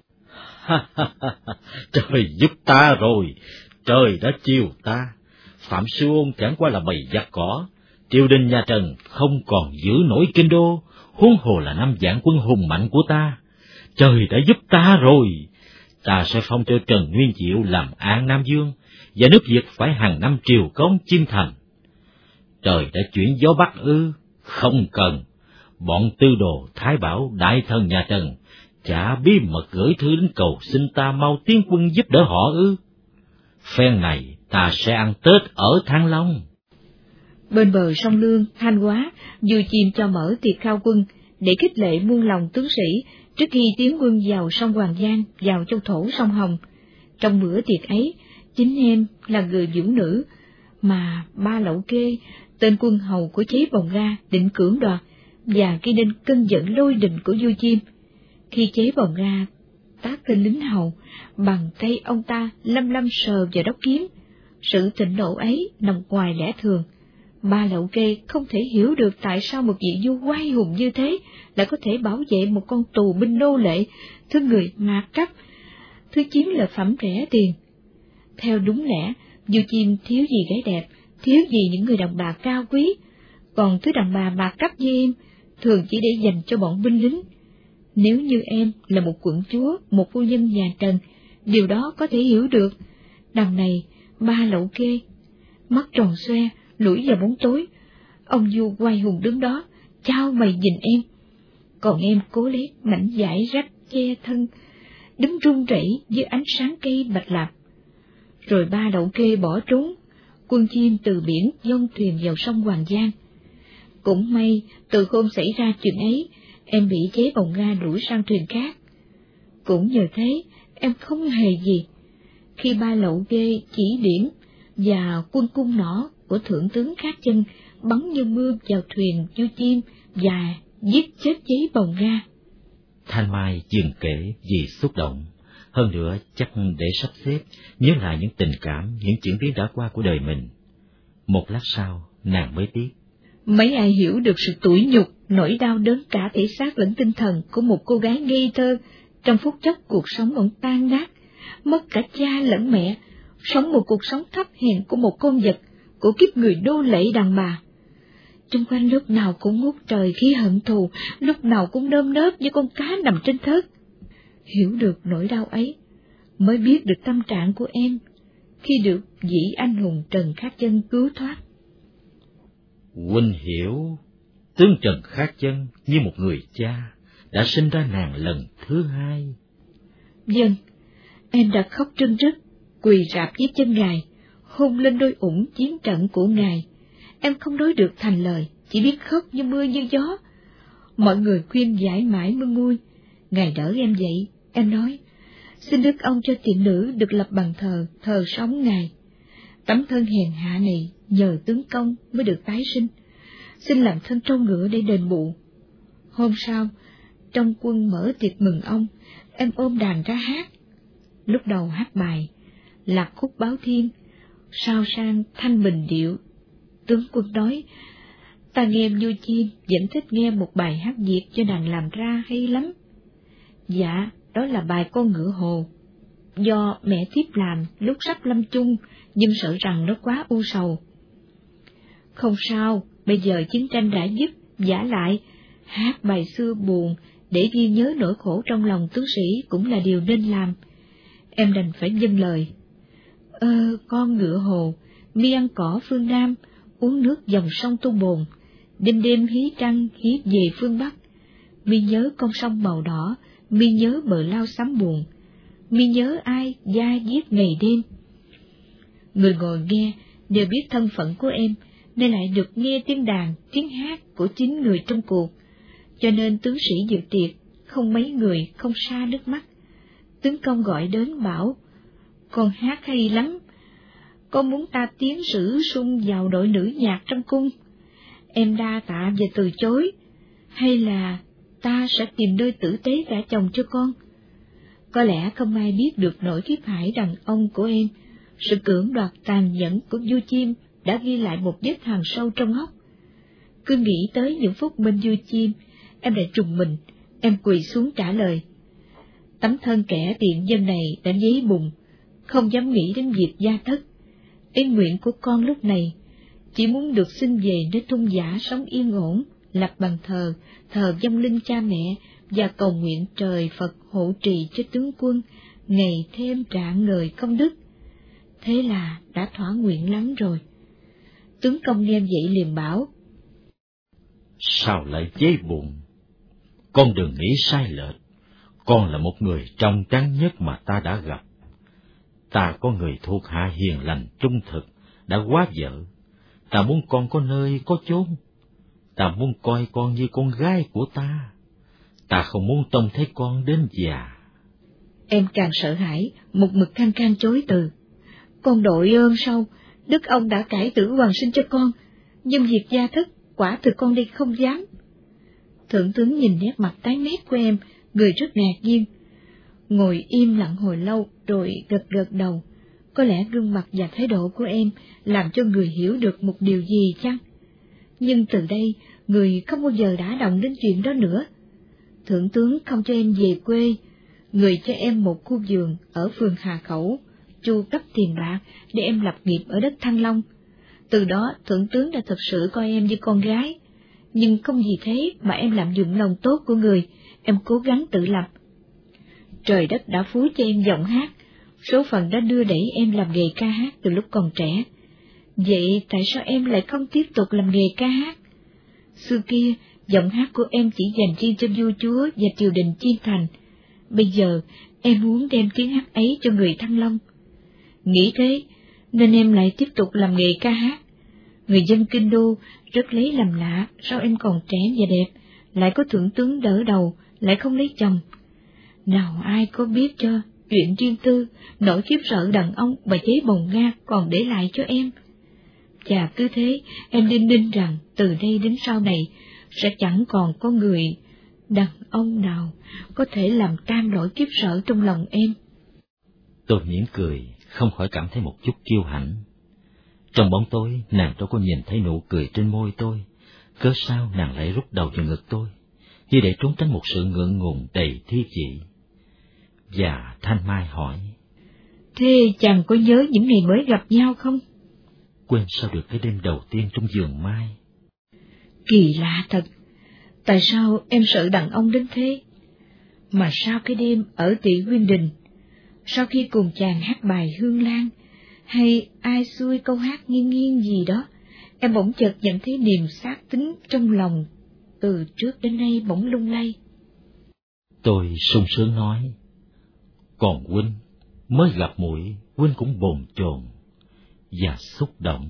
Trời giúp ta rồi, trời đã chiều ta. Phạm Sư Ôn chẳng qua là bầy giặc cỏ. Triều đình nhà Trần không còn giữ nổi kinh đô, huống hồ là năm vạn quân hùng mạnh của ta. Trời đã giúp ta rồi. Ta sẽ phong cho Trần Nguyên Diệu làm An Nam Dương, và nước Việt phải hàng năm triều cống chiêm thành. Trời đã chuyển gió Bắc ư? Không cần. Bọn tư đồ Thái Bảo đại thần nhà Trần chả bí mật gửi thư đến cầu xin ta mau tiến quân giúp đỡ họ ư? Phen này ta sẽ ăn Tết ở Thăng Long. Bên bờ sông Lương, Thanh Hóa, Du Chiêm cho mở tiệc khao quân để khích lệ muôn lòng tướng sĩ trước khi tiến quân vào sông Hoàng Giang, vào châu thổ sông Hồng. Trong bữa tiệc ấy, chính em là người dưỡng nữ mà Ba Lậu Kê, tên quân hầu của chế bồng ga, định cưỡng đoạt và gây nên cơn giận lôi đình của Du Chiêm. Khi chế bồng ga tác tên lính hầu, bằng tay ông ta lâm lâm sờ vào đốc kiếm. Sự thịnh nộ ấy nằm ngoài lẽ thường. Ba Lậu Kê không thể hiểu được tại sao một vị vua oai hùng như thế lại có thể bảo vệ một con tù binh nô lệ, thứ người mạt cấp, thứ chiếm là phẩm rẻ tiền. Theo đúng lẽ, Du Chiêm thiếu gì gái đẹp, thiếu gì những người đàn bà cao quý, còn thứ đàn bà mạt cấp như em thường chỉ để dành cho bọn binh lính. Nếu như em là một quận chúa, một phu nhân nhà Trần, điều đó có thể hiểu được. Đằng này, Ba Lậu Kê, mắt tròn xoe, lủi vào bóng tối, ông vua oai hùng đứng đó, chao mày nhìn em. Còn em cố lết mảnh vải rách che thân, đứng run rẩy dưới ánh sáng cây bạch lạp. Rồi Ba Lậu Kê bỏ trốn, quân Chiêm từ biển dông thuyền vào sông Hoàng Giang. Cũng may, từ hôm xảy ra chuyện ấy, em bị chế bồng ga đuổi sang thuyền khác. Cũng nhờ thế, em không hề gì. Khi Ba Lậu Kê chỉ điểm và quân cung nỏ của thượng tướng Khát Chân bắn như mưa vào thuyền Du Chiêm và giết chết chế bồng ga. Thanh Mai dừng kể vì xúc động, Hơn nữa, chắc để sắp xếp, nhớ lại những tình cảm, những chuyển biến đã qua của đời mình. Một lát sau, nàng mới tiếc. Mấy ai hiểu được sự tủi nhục, nỗi đau đớn cả thể xác lẫn tinh thần của một cô gái ngây thơ, trong phút chốc cuộc sống bỗng tan nát, mất cả cha lẫn mẹ, sống một cuộc sống thấp hèn của một con vật, của kiếp người đô lệ đàn bà. Xung quanh lúc nào cũng ngút trời khí hận thù, lúc nào cũng nơm nớp như con cá nằm trên thớt. Hiểu được nỗi đau ấy, mới biết được tâm trạng của em khi được vị anh hùng Trần Khát Chân cứu thoát. Huynh hiểu, tướng Trần Khát Chân như một người cha đã sinh ra nàng lần thứ hai. Vâng, em đã khóc rưng rức, quỳ rạp dưới chân ngài, hôn lên đôi ủng chiến trận của ngài. Em không nói được thành lời, chỉ biết khóc như mưa như gió. Mọi người khuyên giải mãi mới nguôi. Ngài đỡ em dậy, em nói, xin Đức ông cho tiện nữ được lập bàn thờ, thờ sống ngài. Tấm thân hèn hạ này nhờ tướng công mới được tái sinh, xin làm thân trâu ngựa để đền bù. Hôm sau, trong quân mở tiệc mừng ông, em ôm đàn ra hát. Lúc đầu hát bài Lạc Khúc Báo Thiên, sau sang thanh bình điệu. Tướng quân nói, ta nghe vui chim, vẫn thích nghe một bài hát Việt cho nàng làm ra hay lắm. Dạ, đó là bài Con Ngựa Hồ, do mẹ thiếp làm lúc sắp lâm chung, nhưng sợ rằng nó quá u sầu. Không sao, bây giờ chiến tranh đã dứt, vả lại, hát bài xưa buồn để ghi nhớ nỗi khổ trong lòng tướng sĩ cũng là điều nên làm. Em đành phải dâng lời. Ơ, con ngựa hồ, mi ăn cỏ phương Nam, uống nước dòng sông Tu Bồn, đêm đêm hí trăng hí về phương Bắc. Mi nhớ con sông màu đỏ, mi nhớ bờ lao xám buồn, mi nhớ ai da diết ngày đêm. Người ngồi nghe đều biết thân phận của em, nên lại được nghe tiếng đàn, tiếng hát của chính người trong cuộc, cho nên tướng sĩ dự tiệc không mấy người không sa nước mắt. Tướng công gọi đến bảo, con hát hay lắm, con muốn ta tiến sử sung vào đội nữ nhạc trong cung. Em đa tạ và từ chối, hay là ta sẽ tìm nơi tử tế gả chồng cho con. Có lẽ không ai biết được nỗi khiếp hải đàn ông của em, sự cưỡng đoạt tàn nhẫn của vua chim đã ghi lại một vết hằn sâu trong óc. Cứ nghĩ tới những phút bên vua chim, em lại trùng mình, em quỳ xuống trả lời. Tấm thân kẻ tiện dân này đã giấy bùng, không dám nghĩ đến việc gia thất. Ý nguyện của con lúc này chỉ muốn được xin về nơi thung giả sống yên ổn, lập bàn thờ, thờ vong linh cha mẹ và cầu nguyện trời Phật hộ trì cho tướng quân, ngày thêm trạng ngời công đức. Thế là đã thỏa nguyện lắm rồi. Tướng công nghe vậy liền bảo, sao lại dây bụng? Con đừng nghĩ sai lệch, con là một người trong trắng nhất mà ta đã gặp. Ta có người thuộc hạ hiền lành trung thực, đã quá vợ. Ta muốn con có nơi có chốn. Ta muốn coi con như con gái của ta. Ta không muốn trông thấy con đến già. Em càng sợ hãi, một mực khăng khăng chối từ. Con đội ơn sau, Đức ông đã cải tử hoàn sinh cho con, nhưng việc gia thất, quả thực con đây không dám. Thượng tướng nhìn nét mặt tái mét của em, người rất ngạc nhiên. Ngồi im lặng hồi lâu, rồi gật gật đầu. Có lẽ gương mặt và thái độ của em làm cho người hiểu được một điều gì chăng? Nhưng từ đây, người không bao giờ đã động đến chuyện đó nữa. Thượng tướng không cho em về quê, người cho em một khu vườn ở phường Hà Khẩu, chu cấp tiền bạc để em lập nghiệp ở đất Thăng Long. Từ đó, thượng tướng đã thật sự coi em như con gái. Nhưng không vì thế mà em lạm dụng lòng tốt của người, em cố gắng tự lập. Trời đất đã phú cho em giọng hát, số phận đã đưa đẩy em làm nghề ca hát từ lúc còn trẻ. Vậy tại sao em lại không tiếp tục làm nghề ca hát? Xưa kia, giọng hát của em chỉ dành riêng cho vua chúa và triều đình Chiên Thành. Bây giờ, em muốn đem tiếng hát ấy cho người Thăng Long. Nghĩ thế, nên em lại tiếp tục làm nghề ca hát. Người dân Kinh Đô rất lấy làm lạ, sao em còn trẻ và đẹp, lại có thượng tướng đỡ đầu, lại không lấy chồng. Nào ai có biết cho chuyện riêng tư, nỗi khiếp sợ đàn ông và chế bồng Nga còn để lại cho em. Và cứ thế, em đinh ninh rằng từ đây đến sau này sẽ chẳng còn có người đàn ông nào có thể làm tan nỗi khiếp sợ trong lòng em. Tôi mỉm cười, không khỏi cảm thấy một chút kiêu hãnh. Trong bóng tối, nàng đâu có nhìn thấy nụ cười trên môi tôi, cớ sao nàng lại rút đầu vào ngực tôi, như để trốn tránh một sự ngượng ngùng đầy thi vị. Và Thanh Mai hỏi: Thế chàng có nhớ những ngày mới gặp nhau không? Quên sao được cái đêm đầu tiên trong vườn mai. Kỳ lạ thật, tại sao em sợ đàn ông đến thế? Mà sao cái đêm ở Tỷ Huyên Đình, sau khi cùng chàng hát bài Hương Lan, hay ai xuôi câu hát nghiêng nghiêng gì đó, em bỗng chợt nhận thấy niềm xác tính trong lòng từ trước đến nay bỗng lung lay. Tôi sung sướng nói: Còn huynh, mới gặp muội, huynh cũng bồn chồn và xúc động.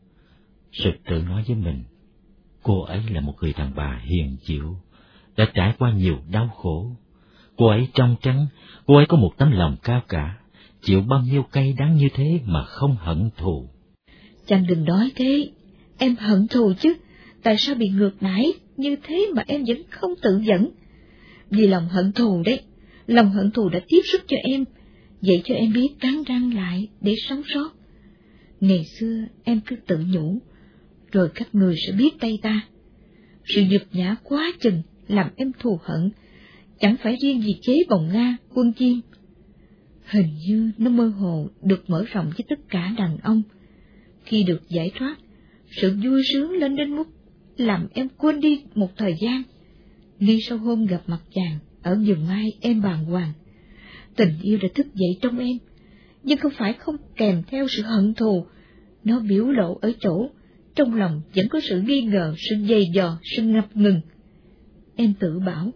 Rồi tự nói với mình, cô ấy là một người đàn bà hiền dịu, đã trải qua nhiều đau khổ. Cô ấy trong trắng, cô ấy có một tấm lòng cao cả, chịu bao nhiêu cay đắng như thế mà không hận thù. Chàng đừng nói thế, em hận thù chứ, tại sao bị ngược đãi như thế mà em vẫn không tự dẫn? Vì lòng hận thù đấy, lòng hận thù đã tiếp sức cho em, dạy cho em biết cắn răng lại để sống sót. Ngày xưa em cứ tự nhủ, rồi các người sẽ biết tay ta. Sự nhục nhã quá chừng làm em thù hận, chẳng phải riêng gì chế bồng Nga, quân Chiêm. Hình như nó mơ hồ được mở rộng với tất cả đàn ông. Khi được giải thoát, sự vui sướng lên đến mức làm em quên đi một thời gian. Ngay sau hôm gặp mặt chàng ở vườn mai, em bàng hoàng. Tình yêu đã thức dậy trong em, nhưng không phải không kèm theo sự hận thù. Nó biểu lộ ở chỗ trong lòng vẫn có sự nghi ngờ, sự dày dò, sự ngập ngừng. Em tự bảo,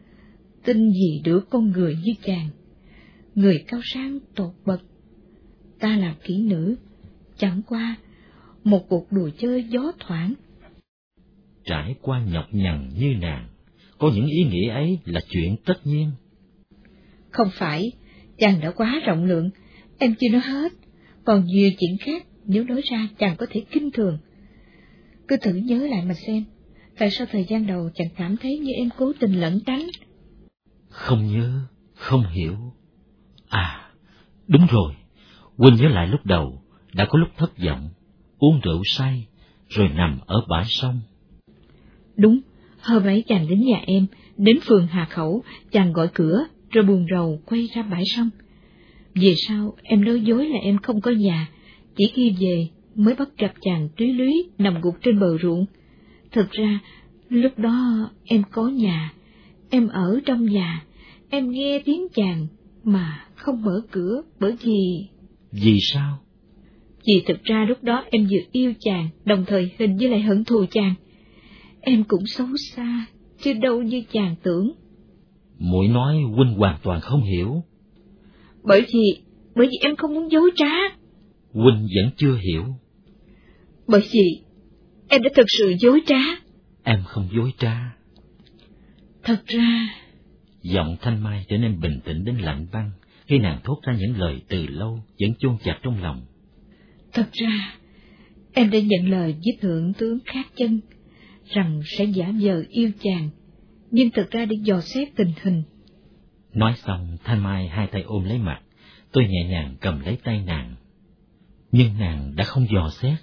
tin gì được con người như chàng, người cao sang tột bậc. Ta là kỹ nữ, chẳng qua một cuộc đùa chơi gió thoảng. Trải qua nhọc nhằn như nàng, có những ý nghĩa ấy là chuyện tất nhiên. Không phải, chàng đã quá rộng lượng, em chưa nói hết, còn nhiều chuyện khác nếu nói ra chàng có thể kinh thường. Cứ thử nhớ lại mà xem, tại sao thời gian đầu chàng cảm thấy như em cố tình lẩn tránh? Không nhớ, không hiểu. À, đúng rồi, huynh nhớ lại lúc đầu, đã có lúc thất vọng, uống rượu say, rồi nằm ở bãi sông. Đúng, hôm ấy chàng đến nhà em, đến phường Hà Khẩu, chàng gọi cửa, rồi buồn rầu quay ra bãi sông. Về sau, em nói dối là em không có nhà, chỉ khi về mới bắt gặp chàng túy lúy nằm gục trên bờ ruộng. Thực ra, lúc đó em có nhà, em ở trong nhà, em nghe tiếng chàng mà không mở cửa bởi vì... Vì sao? Vì thực ra lúc đó em vừa yêu chàng, đồng thời hình như lại hận thù chàng. Em cũng xấu xa, chứ đâu như chàng tưởng. Muội nói huynh hoàn toàn không hiểu. Bởi vì, bởi vì em không muốn dối trá. Huynh vẫn chưa hiểu. Bởi vì em đã thực sự dối trá. Em không dối trá. Thật ra... Giọng Thanh Mai trở nên bình tĩnh đến lạnh băng khi nàng thốt ra những lời từ lâu vẫn chôn chặt trong lòng. Thật ra, em đã nhận lời với thượng tướng Khác Chân rằng sẽ giả vờ yêu chàng, nhưng thực ra để dò xét tình hình. Nói xong, Thanh Mai hai tay ôm lấy mặt, tôi nhẹ nhàng cầm lấy tay nàng. Nhưng nàng đã không dò xét.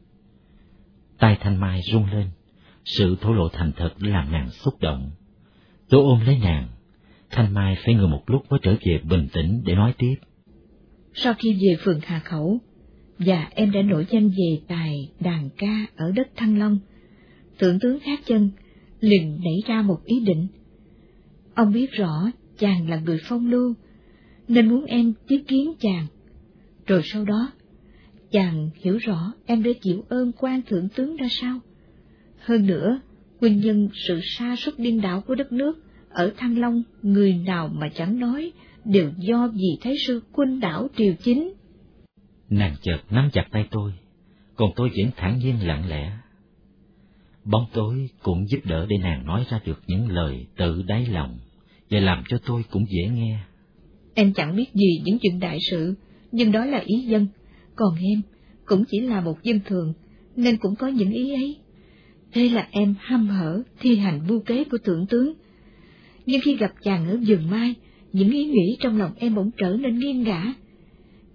Tay Thanh Mai run lên, sự thổ lộ thành thật làm nàng xúc động. Tôi ôm lấy nàng, Thanh Mai phải ngừng một lúc mới trở về bình tĩnh để nói tiếp. Sau khi về phường Hà Khẩu, và em đã nổi danh về tài đàn ca ở đất Thăng Long, thượng tướng Khác Chân liền nảy ra một ý định. Ông biết rõ chàng là người phong lưu, nên muốn em tiếp kiến chàng. Rồi sau đó, chàng hiểu rõ em đã chịu ơn quan thượng tướng ra sao. Hơn nữa, nguyên nhân sự sa sút điên đảo của đất nước ở Thăng Long, người nào mà chẳng nói, đều do vì thấy sư khuynh đảo triều chính. Nàng chợt nắm chặt tay tôi, còn tôi vẫn thản nhiên lặng lẽ. Bóng tối cũng giúp đỡ để nàng nói ra được những lời tự đáy lòng, và làm cho tôi cũng dễ nghe. Em chẳng biết gì những chuyện đại sự, nhưng đó là ý dân, còn em cũng chỉ là một dân thường, nên cũng có những ý ấy. Thế là em hăm hở thi hành mưu kế của thượng tướng. Nhưng khi gặp chàng ở vườn mai, những ý nghĩ trong lòng em bỗng trở nên nghiêng ngã.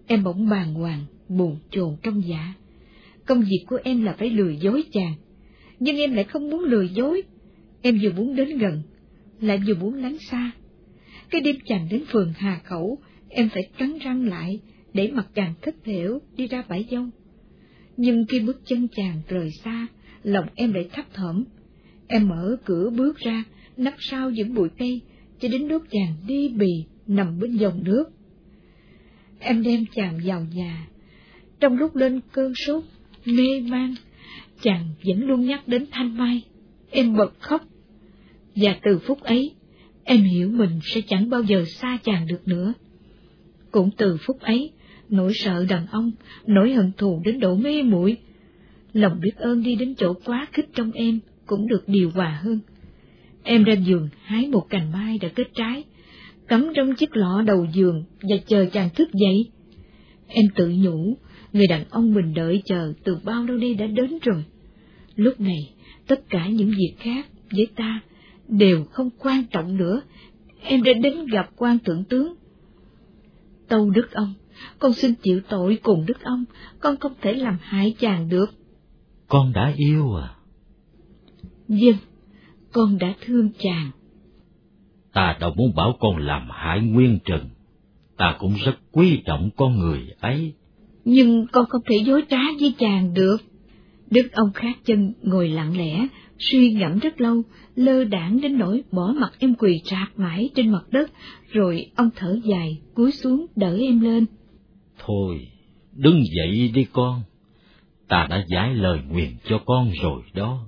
Em bỗng bàng hoàng, buồn chồn trong dạ. Công việc của em là phải lừa dối chàng, nhưng em lại không muốn lừa dối. Em vừa muốn đến gần, lại vừa muốn lánh xa. Cái đêm chàng đến phường Hà Khẩu, em phải cắn răng lại để mặc chàng thất thểu đi ra bãi dâu. Nhưng khi bước chân chàng rời xa, lòng em lại thấp thỏm. Em mở cửa bước ra, nấp sau những bụi cây, cho đến lúc chàng đi bì nằm bên dòng nước. Em đem chàng vào nhà. Trong lúc lên cơn sốt, mê man, chàng vẫn luôn nhắc đến Thanh Mai. Em bật khóc. Và từ phút ấy, em hiểu mình sẽ chẳng bao giờ xa chàng được nữa. Cũng từ phút ấy, nỗi sợ đàn ông, nỗi hận thù đến độ mê muội, lòng biết ơn đi đến chỗ quá khích trong em cũng được điều hòa hơn. Em ra giường hái một cành mai đã kết trái, cắm trong chiếc lọ đầu giường và chờ chàng thức dậy. Em tự nhủ, người đàn ông mình đợi chờ từ bao lâu nay đã đến rồi. Lúc này, tất cả những việc khác với ta đều không quan trọng nữa. Em đã đến gặp quan thượng tướng. Tâu đức ông, con xin chịu tội cùng đức ông, con không thể làm hại chàng được. Con đã yêu à? Vâng, con đã thương chàng. Ta đâu muốn bảo con làm hại Nguyên Trần, ta cũng rất quý trọng con người ấy. Nhưng con không thể dối trá với chàng được. Đức ông khát chân ngồi lặng lẽ, suy ngẫm rất lâu, lơ đãng đến nỗi bỏ mặt em quỳ rạp mãi trên mặt đất, rồi ông thở dài, cúi xuống đỡ em lên. Thôi, đứng dậy đi con, ta đã giải lời nguyền cho con rồi đó.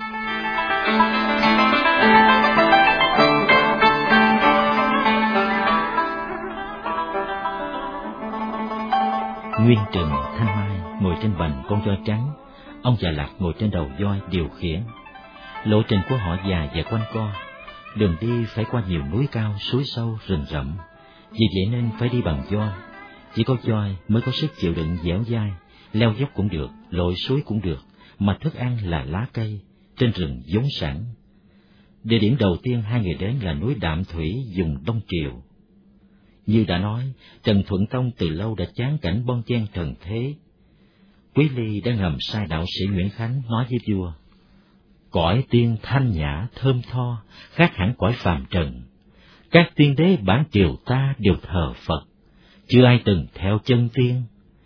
Nguyên Trừng, Thanh Mai ngồi trên bành con voi trắng, ông già Lạc ngồi trên đầu voi điều khiển. Lộ trình của họ dài và quanh co, đường đi phải qua nhiều núi cao, suối sâu, rừng rậm, vì vậy nên phải đi bằng voi. Chỉ có voi mới có sức chịu đựng dẻo dai, leo dốc cũng được, lội suối cũng được, mà thức ăn là lá cây, trên rừng vốn sẵn. Địa điểm đầu tiên hai người đến là núi Đạm Thủy, vùng Đông Triều. Như đã nói, Trần Thuận Tông từ lâu đã chán cảnh bon chen trần thế. Quý Ly đã ngầm sai đạo sĩ Nguyễn Khánh nói với vua: cõi tiên thanh nhã thơm tho, khác hẳn cõi phàm trần. Các tiên đế bản triều ta đều thờ Phật, chưa ai từng theo chân tiên.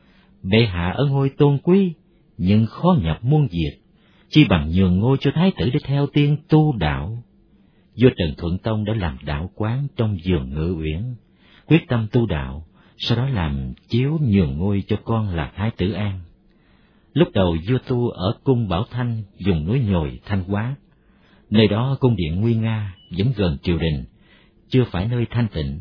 Bệ hạ ở ngôi tôn quý, nhưng khó nhập muôn diệt, chi bằng nhường ngôi cho thái tử để theo tiên tu đạo. Vua Trần Thuận Tông đã làm đạo quán trong vườn Ngự Uyển, quyết tâm tu đạo, sau đó làm chiếu nhường ngôi cho con là Thái tử An. Lúc đầu vua tu ở cung Bảo Thanh, vùng núi Nhồi, Thanh Hóa. Nơi đó cung điện nguy nga, vẫn gần triều đình, chưa phải nơi thanh tịnh.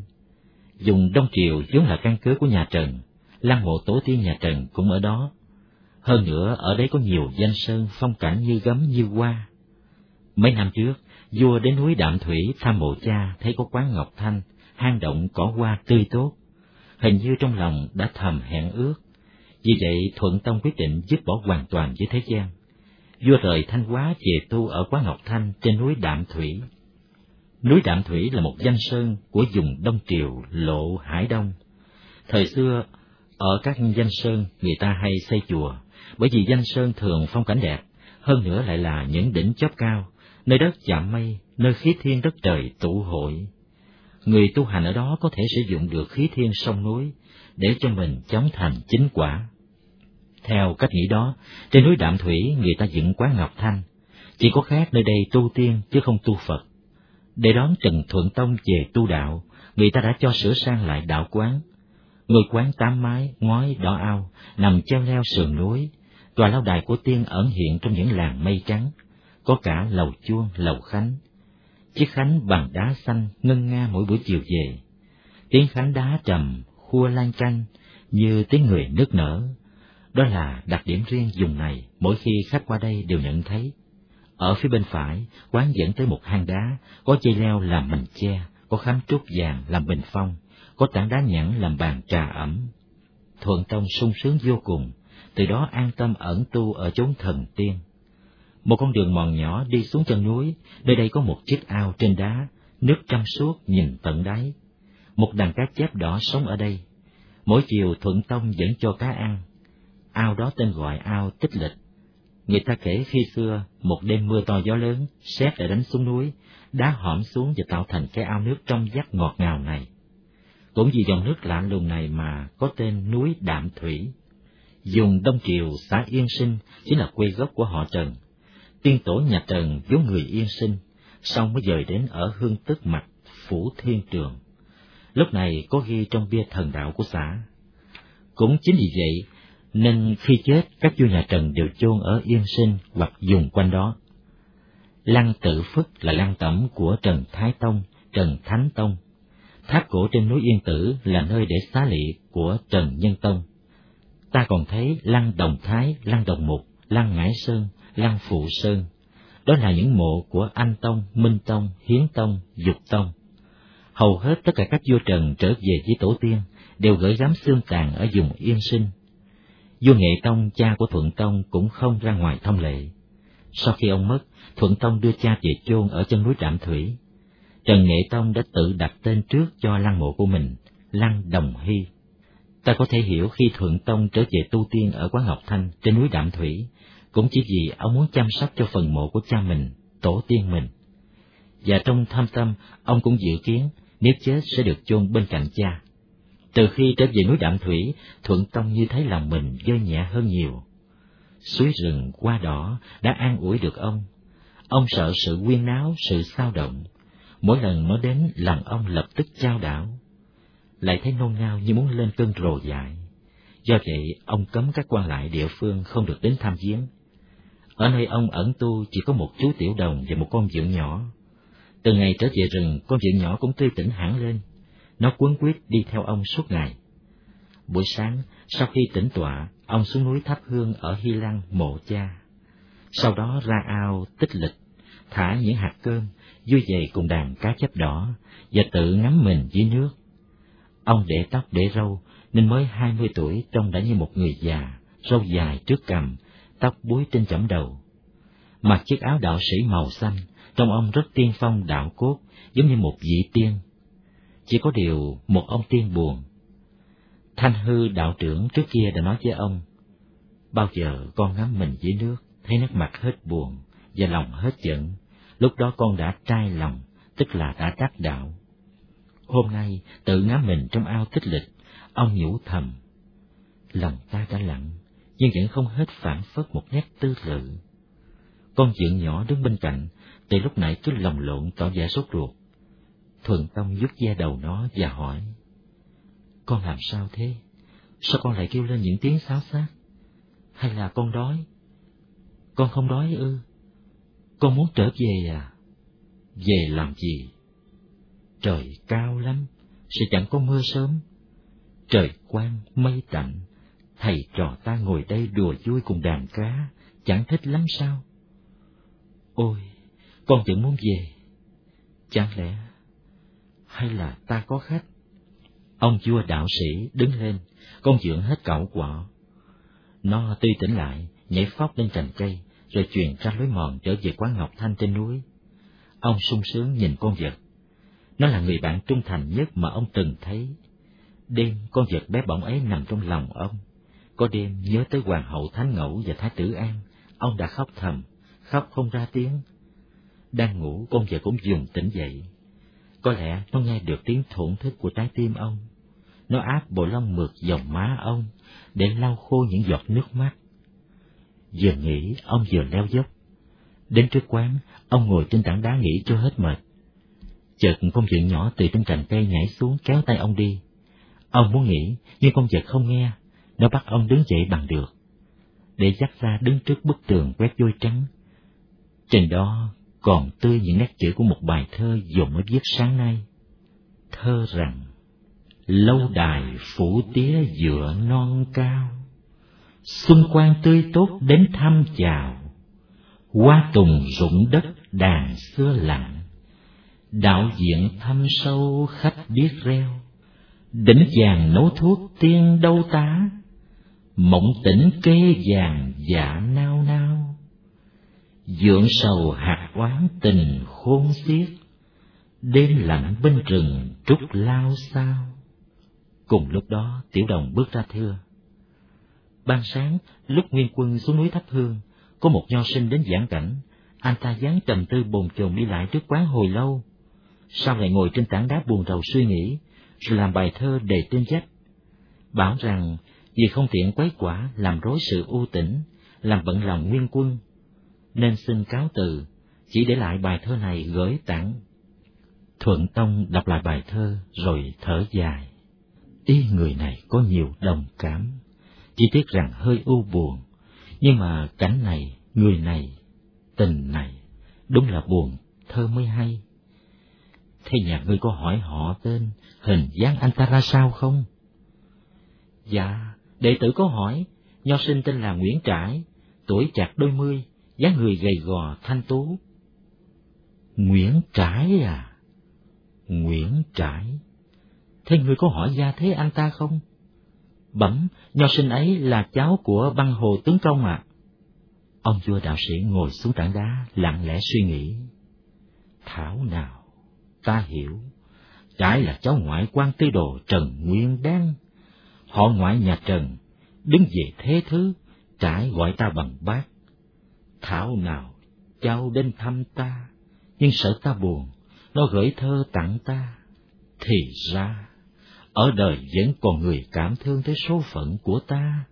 Vùng Đông Triều vốn là căn cứ của nhà Trần, lăng mộ tổ tiên nhà Trần cũng ở đó. Hơn nữa ở đấy có nhiều danh sơn phong cảnh như gấm như hoa. Mấy năm trước, vua đến núi Đạm Thủy thăm mộ cha, thấy có quán ngọc thanh, hang động cỏ hoa tươi tốt, hình như trong lòng đã thầm hẹn ước. Vì vậy Thuận Tông quyết định dứt bỏ hoàn toàn với thế gian. Vua rời Thanh Hóa về tu ở quán Ngọc Thanh trên núi Đạm Thủy. Núi Đạm Thủy là một danh sơn của vùng Đông Triều Lộ Hải Đông. Thời xưa ở các danh sơn người ta hay xây chùa, bởi vì danh sơn thường phong cảnh đẹp, hơn nữa lại là những đỉnh chóp cao, nơi đất chạm mây, nơi khí thiên đất trời tụ hội. Người tu hành ở đó có thể sử dụng được khí thiên sông núi để cho mình chóng thành chính quả. Theo cách nghĩ đó, trên núi Đạm Thủy người ta dựng quán Ngọc Thanh, chỉ có khác nơi đây tu tiên chứ không tu Phật. Để đón Trần Thuận Tông về tu đạo, người ta đã cho sửa sang lại đạo quán. Ngôi quán tám mái, ngói đỏ ao, nằm treo leo sườn núi, tòa lâu đài của tiên ẩn hiện trong những làn mây trắng, có cả lầu chuông, lầu khánh. Chiếc khánh bằng đá xanh ngân nga mỗi buổi chiều về, tiếng khánh đá trầm khua lan canh như tiếng người nức nở. Đó là đặc điểm riêng vùng này, mỗi khi khách qua đây đều nhận thấy. Ở phía bên phải, quán dẫn tới một hang đá, có dây leo làm mành che, có khám trúc vàng làm bình phong, có tảng đá nhẵn làm bàn trà ẩm. Thuận Tông sung sướng vô cùng, từ đó an tâm ẩn tu ở chốn thần tiên. Một con đường mòn nhỏ đi xuống chân núi, nơi đây có một chiếc ao trên đá, nước trong suốt nhìn tận đáy. Một đàn cá chép đỏ sống ở đây. Mỗi chiều Thuận Tông vẫn cho cá ăn. Ao đó tên gọi ao Tích Lịch. Người ta kể khi xưa, một đêm mưa to gió lớn, sét đã đánh xuống núi, đá hõm xuống và tạo thành cái ao nước trong vắt ngọt ngào này. Cũng vì dòng nước lạ lùng này mà có tên núi Đạm Thủy. Vùng Đông Triều, xã Yên Sinh chính là quê gốc của họ Trần. Tiên tổ nhà Trần vốn người Yên Sinh, sau mới dời đến ở Hương Tức Mạch, Phủ Thiên Trường. Lúc này có ghi trong bia thần đạo của xã. Cũng chính vì vậy nên khi chết, các vua nhà Trần đều chôn ở Yên Sinh hoặc vùng quanh đó. Lăng Tự Phất là lăng tẩm của Trần Thái Tông, Trần Thánh Tông. Tháp cổ trên núi Yên Tử là nơi để xá lị của Trần Nhân Tông. Ta còn thấy lăng Đồng Thái, lăng Đồng Mục, lăng Ngãi Sơn, lăng Phụ Sơn. Đó là những mộ của Anh Tông, Minh Tông, Hiến Tông, Dục Tông. Hầu hết tất cả các vua Trần trở về với tổ tiên đều gửi gắm xương tàn ở vùng Yên Sinh. Vua Nghệ Tông, cha của Thuận Tông, cũng không ra ngoài thông lệ. Sau khi ông mất, Thuận Tông đưa cha về chôn ở chân núi Đạm Thủy. Trần Nghệ Tông đã tự đặt tên trước cho lăng mộ của mình, lăng Đồng Hy. Ta có thể hiểu khi Thuận Tông trở về tu tiên ở Quán Ngọc Thanh trên núi Đạm Thủy, cũng chỉ vì ông muốn chăm sóc cho phần mộ của cha mình, tổ tiên mình. Và trong thâm tâm, ông cũng dự kiến nếu chết sẽ được chôn bên cạnh cha. Từ khi trở về núi Đạm Thủy, Thuận Tông như thấy lòng mình vơi nhẹ hơn nhiều. Suối rừng hoa đỏ đã an ủi được ông. Ông sợ sự huyên náo, sự xao động. Mỗi lần nó đến, lòng ông lập tức chao đảo. Lại thấy nôn nao như muốn lên cơn rồ dại. Do vậy, ông cấm các quan lại địa phương không được đến thăm viếng. Ở nơi ông ẩn tu chỉ có một chú tiểu đồng và một con vượn nhỏ. Từ ngày trở về rừng, con vượn nhỏ cũng tươi tỉnh hẳn lên. Nó quấn quýt đi theo ông suốt ngày. Buổi sáng, sau khi tĩnh tọa, ông xuống núi thắp hương ở Hy Lăng mộ cha. Sau đó ra ao Tích Lịch, thả những hạt cơm, vui vầy cùng đàn cá chép đỏ, và tự ngắm mình dưới nước. Ông để tóc để râu, nên mới hai mươi tuổi trông đã như một người già, râu dài trước cằm, tóc búi trên chõm đầu. Mặc chiếc áo đạo sĩ màu xanh, trông ông rất tiên phong đạo cốt, giống như một vị tiên. Chỉ có điều một ông tiên buồn. Thanh Hư đạo trưởng trước kia đã nói với ông, bao giờ con ngắm mình dưới nước, thấy nét mặt hết buồn và lòng hết giận, lúc đó con đã trai lòng, tức là đã đắc đạo. Hôm nay tự ngắm mình trong ao Tích Lịch, ông nhủ thầm, lòng ta đã lặng, nhưng vẫn không hết phảng phất một nét tư lự. Con vượn nhỏ đứng bên cạnh, từ lúc nãy cứ lồng lộn tỏ vẻ sốt ruột. Thuận Tông vuốt ve đầu nó và hỏi, con làm sao thế? Sao con lại kêu lên những tiếng xáo xác? Hay là con đói? Con không đói ư? Con muốn trở về à? Về làm gì? Trời cao lắm, sẽ chẳng có mưa sớm. Trời quang, mây tạnh, thầy trò ta ngồi đây đùa vui cùng đàn cá, chẳng thích lắm sao? Ôi, con vẫn muốn về. Chẳng lẽ, hay là ta có khách? Ông vua đạo sĩ đứng lên, con vượn hết cẩu quọ. Nó tươi tỉnh lại, nhảy phóc lên cành cây, rồi truyền ra lối mòn trở về Quán Ngọc Thanh trên núi. Ông sung sướng nhìn con vật. Nó là người bạn trung thành nhất mà ông từng thấy. Đêm con vật bé bỏng ấy nằm trong lòng ông. Có đêm nhớ tới Hoàng hậu Thánh Ngẫu và Thái tử An, ông đã khóc thầm, khóc không ra tiếng. Đang ngủ, con vật cũng dùng tỉnh dậy. Có lẽ nó nghe được tiếng thổn thức của trái tim ông. Nó áp bộ lông mượt vào má ông để lau khô những giọt nước mắt. Vừa nghĩ, ông vừa leo dốc. Đến trước quán, ông ngồi trên tảng đá nghỉ cho hết mệt. Chợt con vượn nhỏ từ trên cành cây nhảy xuống kéo tay ông đi. Ông muốn nghỉ, nhưng con vật không nghe. Nó bắt ông đứng dậy bằng được, để dắt ra đứng trước bức tường quét vôi trắng. Trên đó còn tươi những nét chữ của một bài thơ Dũng mới viết sáng nay. Thơ rằng, lâu đài phủ tía dựa non cao, xuân quang tươi tốt đến thăm chào, hoa tùng rụng đất đàn xưa lặng, đạo diện thâm sâu khách biết reo, đỉnh vàng nấu thuốc tiên đâu tá, mộng tỉnh kê vàng dạ nao nao, dượng sầu hạt oán tình khôn xiết, đêm lạnh bên rừng trúc lao sao. Cùng lúc đó Tiểu Đồng bước ra thưa: Ban sáng, lúc Nguyên Quân xuống núi thắp hương, có một nho sinh đến giảng cảnh. Anh ta dáng trầm tư bồn chồn đi lại trước quán hồi lâu, sau lại ngồi trên tảng đá buồn rầu suy nghĩ, rồi làm bài thơ đề trên vách, bảo rằng vì không tiện quấy quả làm rối sự u tĩnh, làm bận lòng Nguyên Quân, nên xin cáo từ, chỉ để lại bài thơ này gửi tặng. Thuận Tông đọc lại bài thơ rồi thở dài. Ý người này có nhiều đồng cảm, chỉ tiếc rằng hơi u buồn, nhưng mà cảnh này, người này, tình này, đúng là buồn thơ mới hay. Thế nhà ngươi có hỏi họ tên, hình dáng anh ta ra sao không? Dạ, đệ tử có hỏi. Nho sinh tên là Nguyễn Trãi, tuổi chạc đôi mươi, dáng người gầy gò thanh tú. Nguyễn Trãi à? Nguyễn Trãi. Thế ngươi có hỏi gia thế anh ta không? Bẩm, nho sinh ấy là cháu của Băng Hồ tướng công ạ. À. Ông vua đạo sĩ ngồi xuống tảng đá, lặng lẽ suy nghĩ. Thảo nào, ta hiểu, Trãi là cháu ngoại quan tư đồ Trần Nguyên Đan. Họ ngoại nhà Trần, đứng về thế thứ, Trãi gọi ta bằng bác. Thảo nào, cháu đến thăm ta, nhưng sợ ta buồn, nó gửi thơ tặng ta. Thì ra, ở đời vẫn còn người cảm thương tới số phận của ta.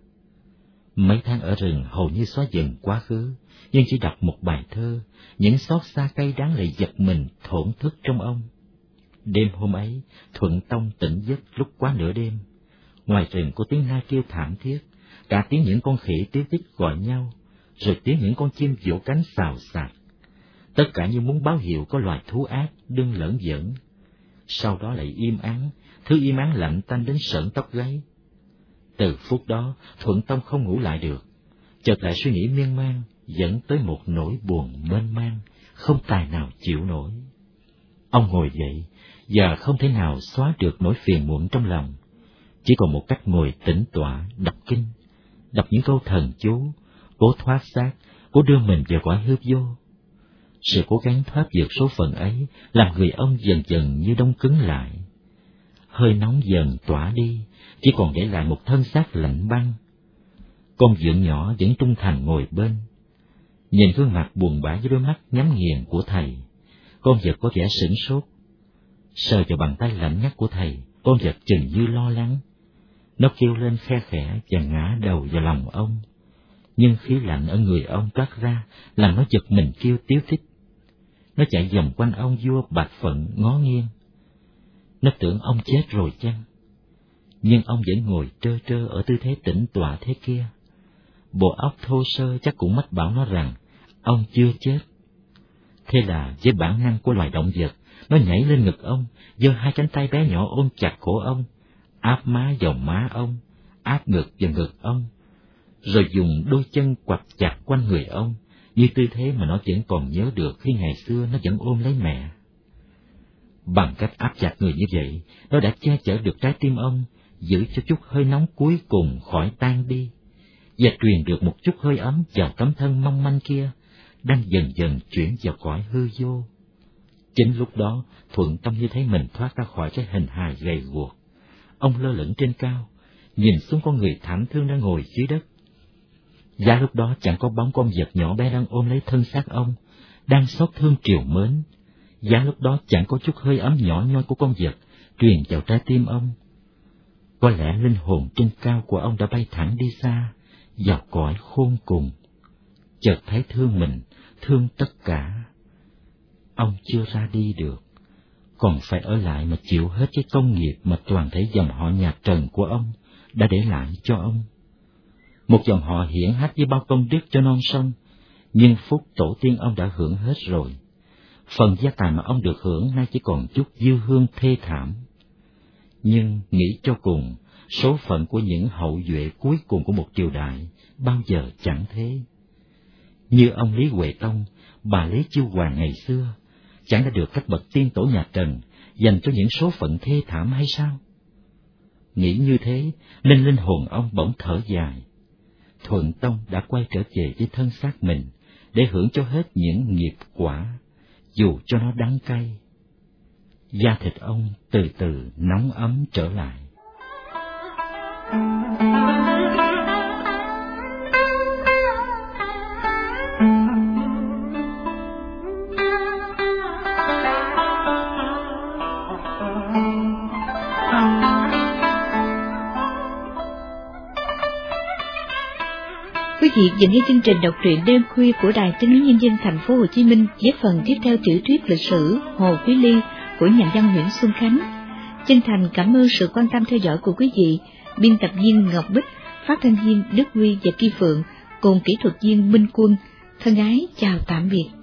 Mấy tháng ở rừng hầu như xóa dần quá khứ, nhưng chỉ đọc một bài thơ, những xót xa cay đắng lại giật mình thổn thức trong ông. Đêm hôm ấy, Thuận Tông tỉnh giấc lúc quá nửa đêm. Ngoài rừng có tiếng nai kêu thảm thiết, cả tiếng những con khỉ tía tít gọi nhau, rồi tiếng những con chim vỗ cánh xào xạc. Tất cả như muốn báo hiệu có loài thú ác đương lởn vởn. Sau đó lại im ắng, thứ im ắng lạnh tanh đến sởn tóc gáy. Từ phút đó, Thuận Tông không ngủ lại được, chợt lại suy nghĩ miên man, dẫn tới một nỗi buồn mênh mang, không tài nào chịu nổi. Ông ngồi dậy, giờ không thể nào xóa được nỗi phiền muộn trong lòng, chỉ còn một cách ngồi tĩnh tọa đọc kinh, đọc những câu thần chú, cố thoát xác, cố đưa mình vào cõi hư vô. Sự cố gắng thoát vượt số phận ấy làm người ông dần dần như đông cứng lại. Hơi nóng dần tỏa đi, chỉ còn để lại một thân xác lạnh băng. Con vượn nhỏ vẫn trung thành ngồi bên, nhìn gương mặt buồn bã với đôi mắt nhắm nghiền của thầy. Con vật có vẻ sửng sốt, sờ vào bàn tay lạnh ngắt của thầy, con vật chừng như lo lắng. Nó kêu lên khe khẽ và ngã đầu vào lòng ông, nhưng khí lạnh ở người ông toát ra làm nó giật mình kêu tíu tít. Nó chạy vòng quanh ông vua Bạch Phận ngó nghiêng. Nó tưởng ông chết rồi chăng? Nhưng ông vẫn ngồi trơ trơ ở tư thế tĩnh tọa thế kia. Bộ óc thô sơ chắc cũng mách bảo nó rằng ông chưa chết. Thế là với bản năng của loài động vật, nó nhảy lên ngực ông, giơ hai cánh tay bé nhỏ ôm chặt cổ ông, áp má vào má ông, áp ngực vào ngực ông, rồi dùng đôi chân quặp chặt quanh người ông, như tư thế mà nó vẫn còn nhớ được khi ngày xưa nó vẫn ôm lấy mẹ. Bằng cách áp chặt người như vậy, nó đã che chở được trái tim ông, giữ cho chút hơi nóng cuối cùng khỏi tan đi, và truyền được một chút hơi ấm vào tấm thân mong manh kia, đang dần dần chuyển vào cõi hư vô. Chính lúc đó, Thuận Tông như thấy mình thoát ra khỏi cái hình hài gầy guộc. Ông lơ lửng trên cao, nhìn xuống con người thảm thương đang ngồi dưới đất. Giá lúc đó chẳng có bóng con vật nhỏ bé đang ôm lấy thân xác ông, đang xót thương trìu mến. Giá lúc đó chẳng có chút hơi ấm nhỏ nhoi của con vật truyền vào trái tim ông. Có lẽ linh hồn trên cao của ông đã bay thẳng đi xa, vào cõi khôn cùng. Chợt thấy thương mình, thương tất cả. Ông chưa ra đi được, còn phải ở lại mà chịu hết cái công nghiệp mà toàn thể dòng họ nhà Trần của ông đã để lại cho ông. Một dòng họ hiển hách với bao công đức cho non sông, nhưng phúc tổ tiên ông đã hưởng hết rồi. Phần gia tài mà ông được hưởng nay chỉ còn chút dư hương thê thảm. Nhưng nghĩ cho cùng, số phận của những hậu duệ cuối cùng của một triều đại bao giờ chẳng thế. Như ông Lý Huệ Tông, bà Lý Chiêu Hoàng ngày xưa, chẳng đã được các bậc tiên tổ nhà Trần dành cho những số phận thê thảm hay sao? Nghĩ như thế nên linh hồn ông bỗng thở dài. Thuận Tông đã quay trở về với thân xác mình để hưởng cho hết những nghiệp quả, dù cho nó đắng cay. Da thịt ông từ từ nóng ấm trở lại. Quý vị vừa nghe chương trình đọc truyện đêm khuya của Đài Tiếng nói Nhân dân Thành phố Hồ Chí Minh với phần tiếp theo tiểu thuyết lịch sử Hồ Quý Ly của nhà văn Nguyễn Xuân Khánh. Chân thành cảm ơn sự quan tâm theo dõi của quý vị. Biên tập viên Ngọc Bích, phát thanh viên Đức Huy và Ki Phượng cùng kỹ thuật viên Minh Quân thân ái chào tạm biệt.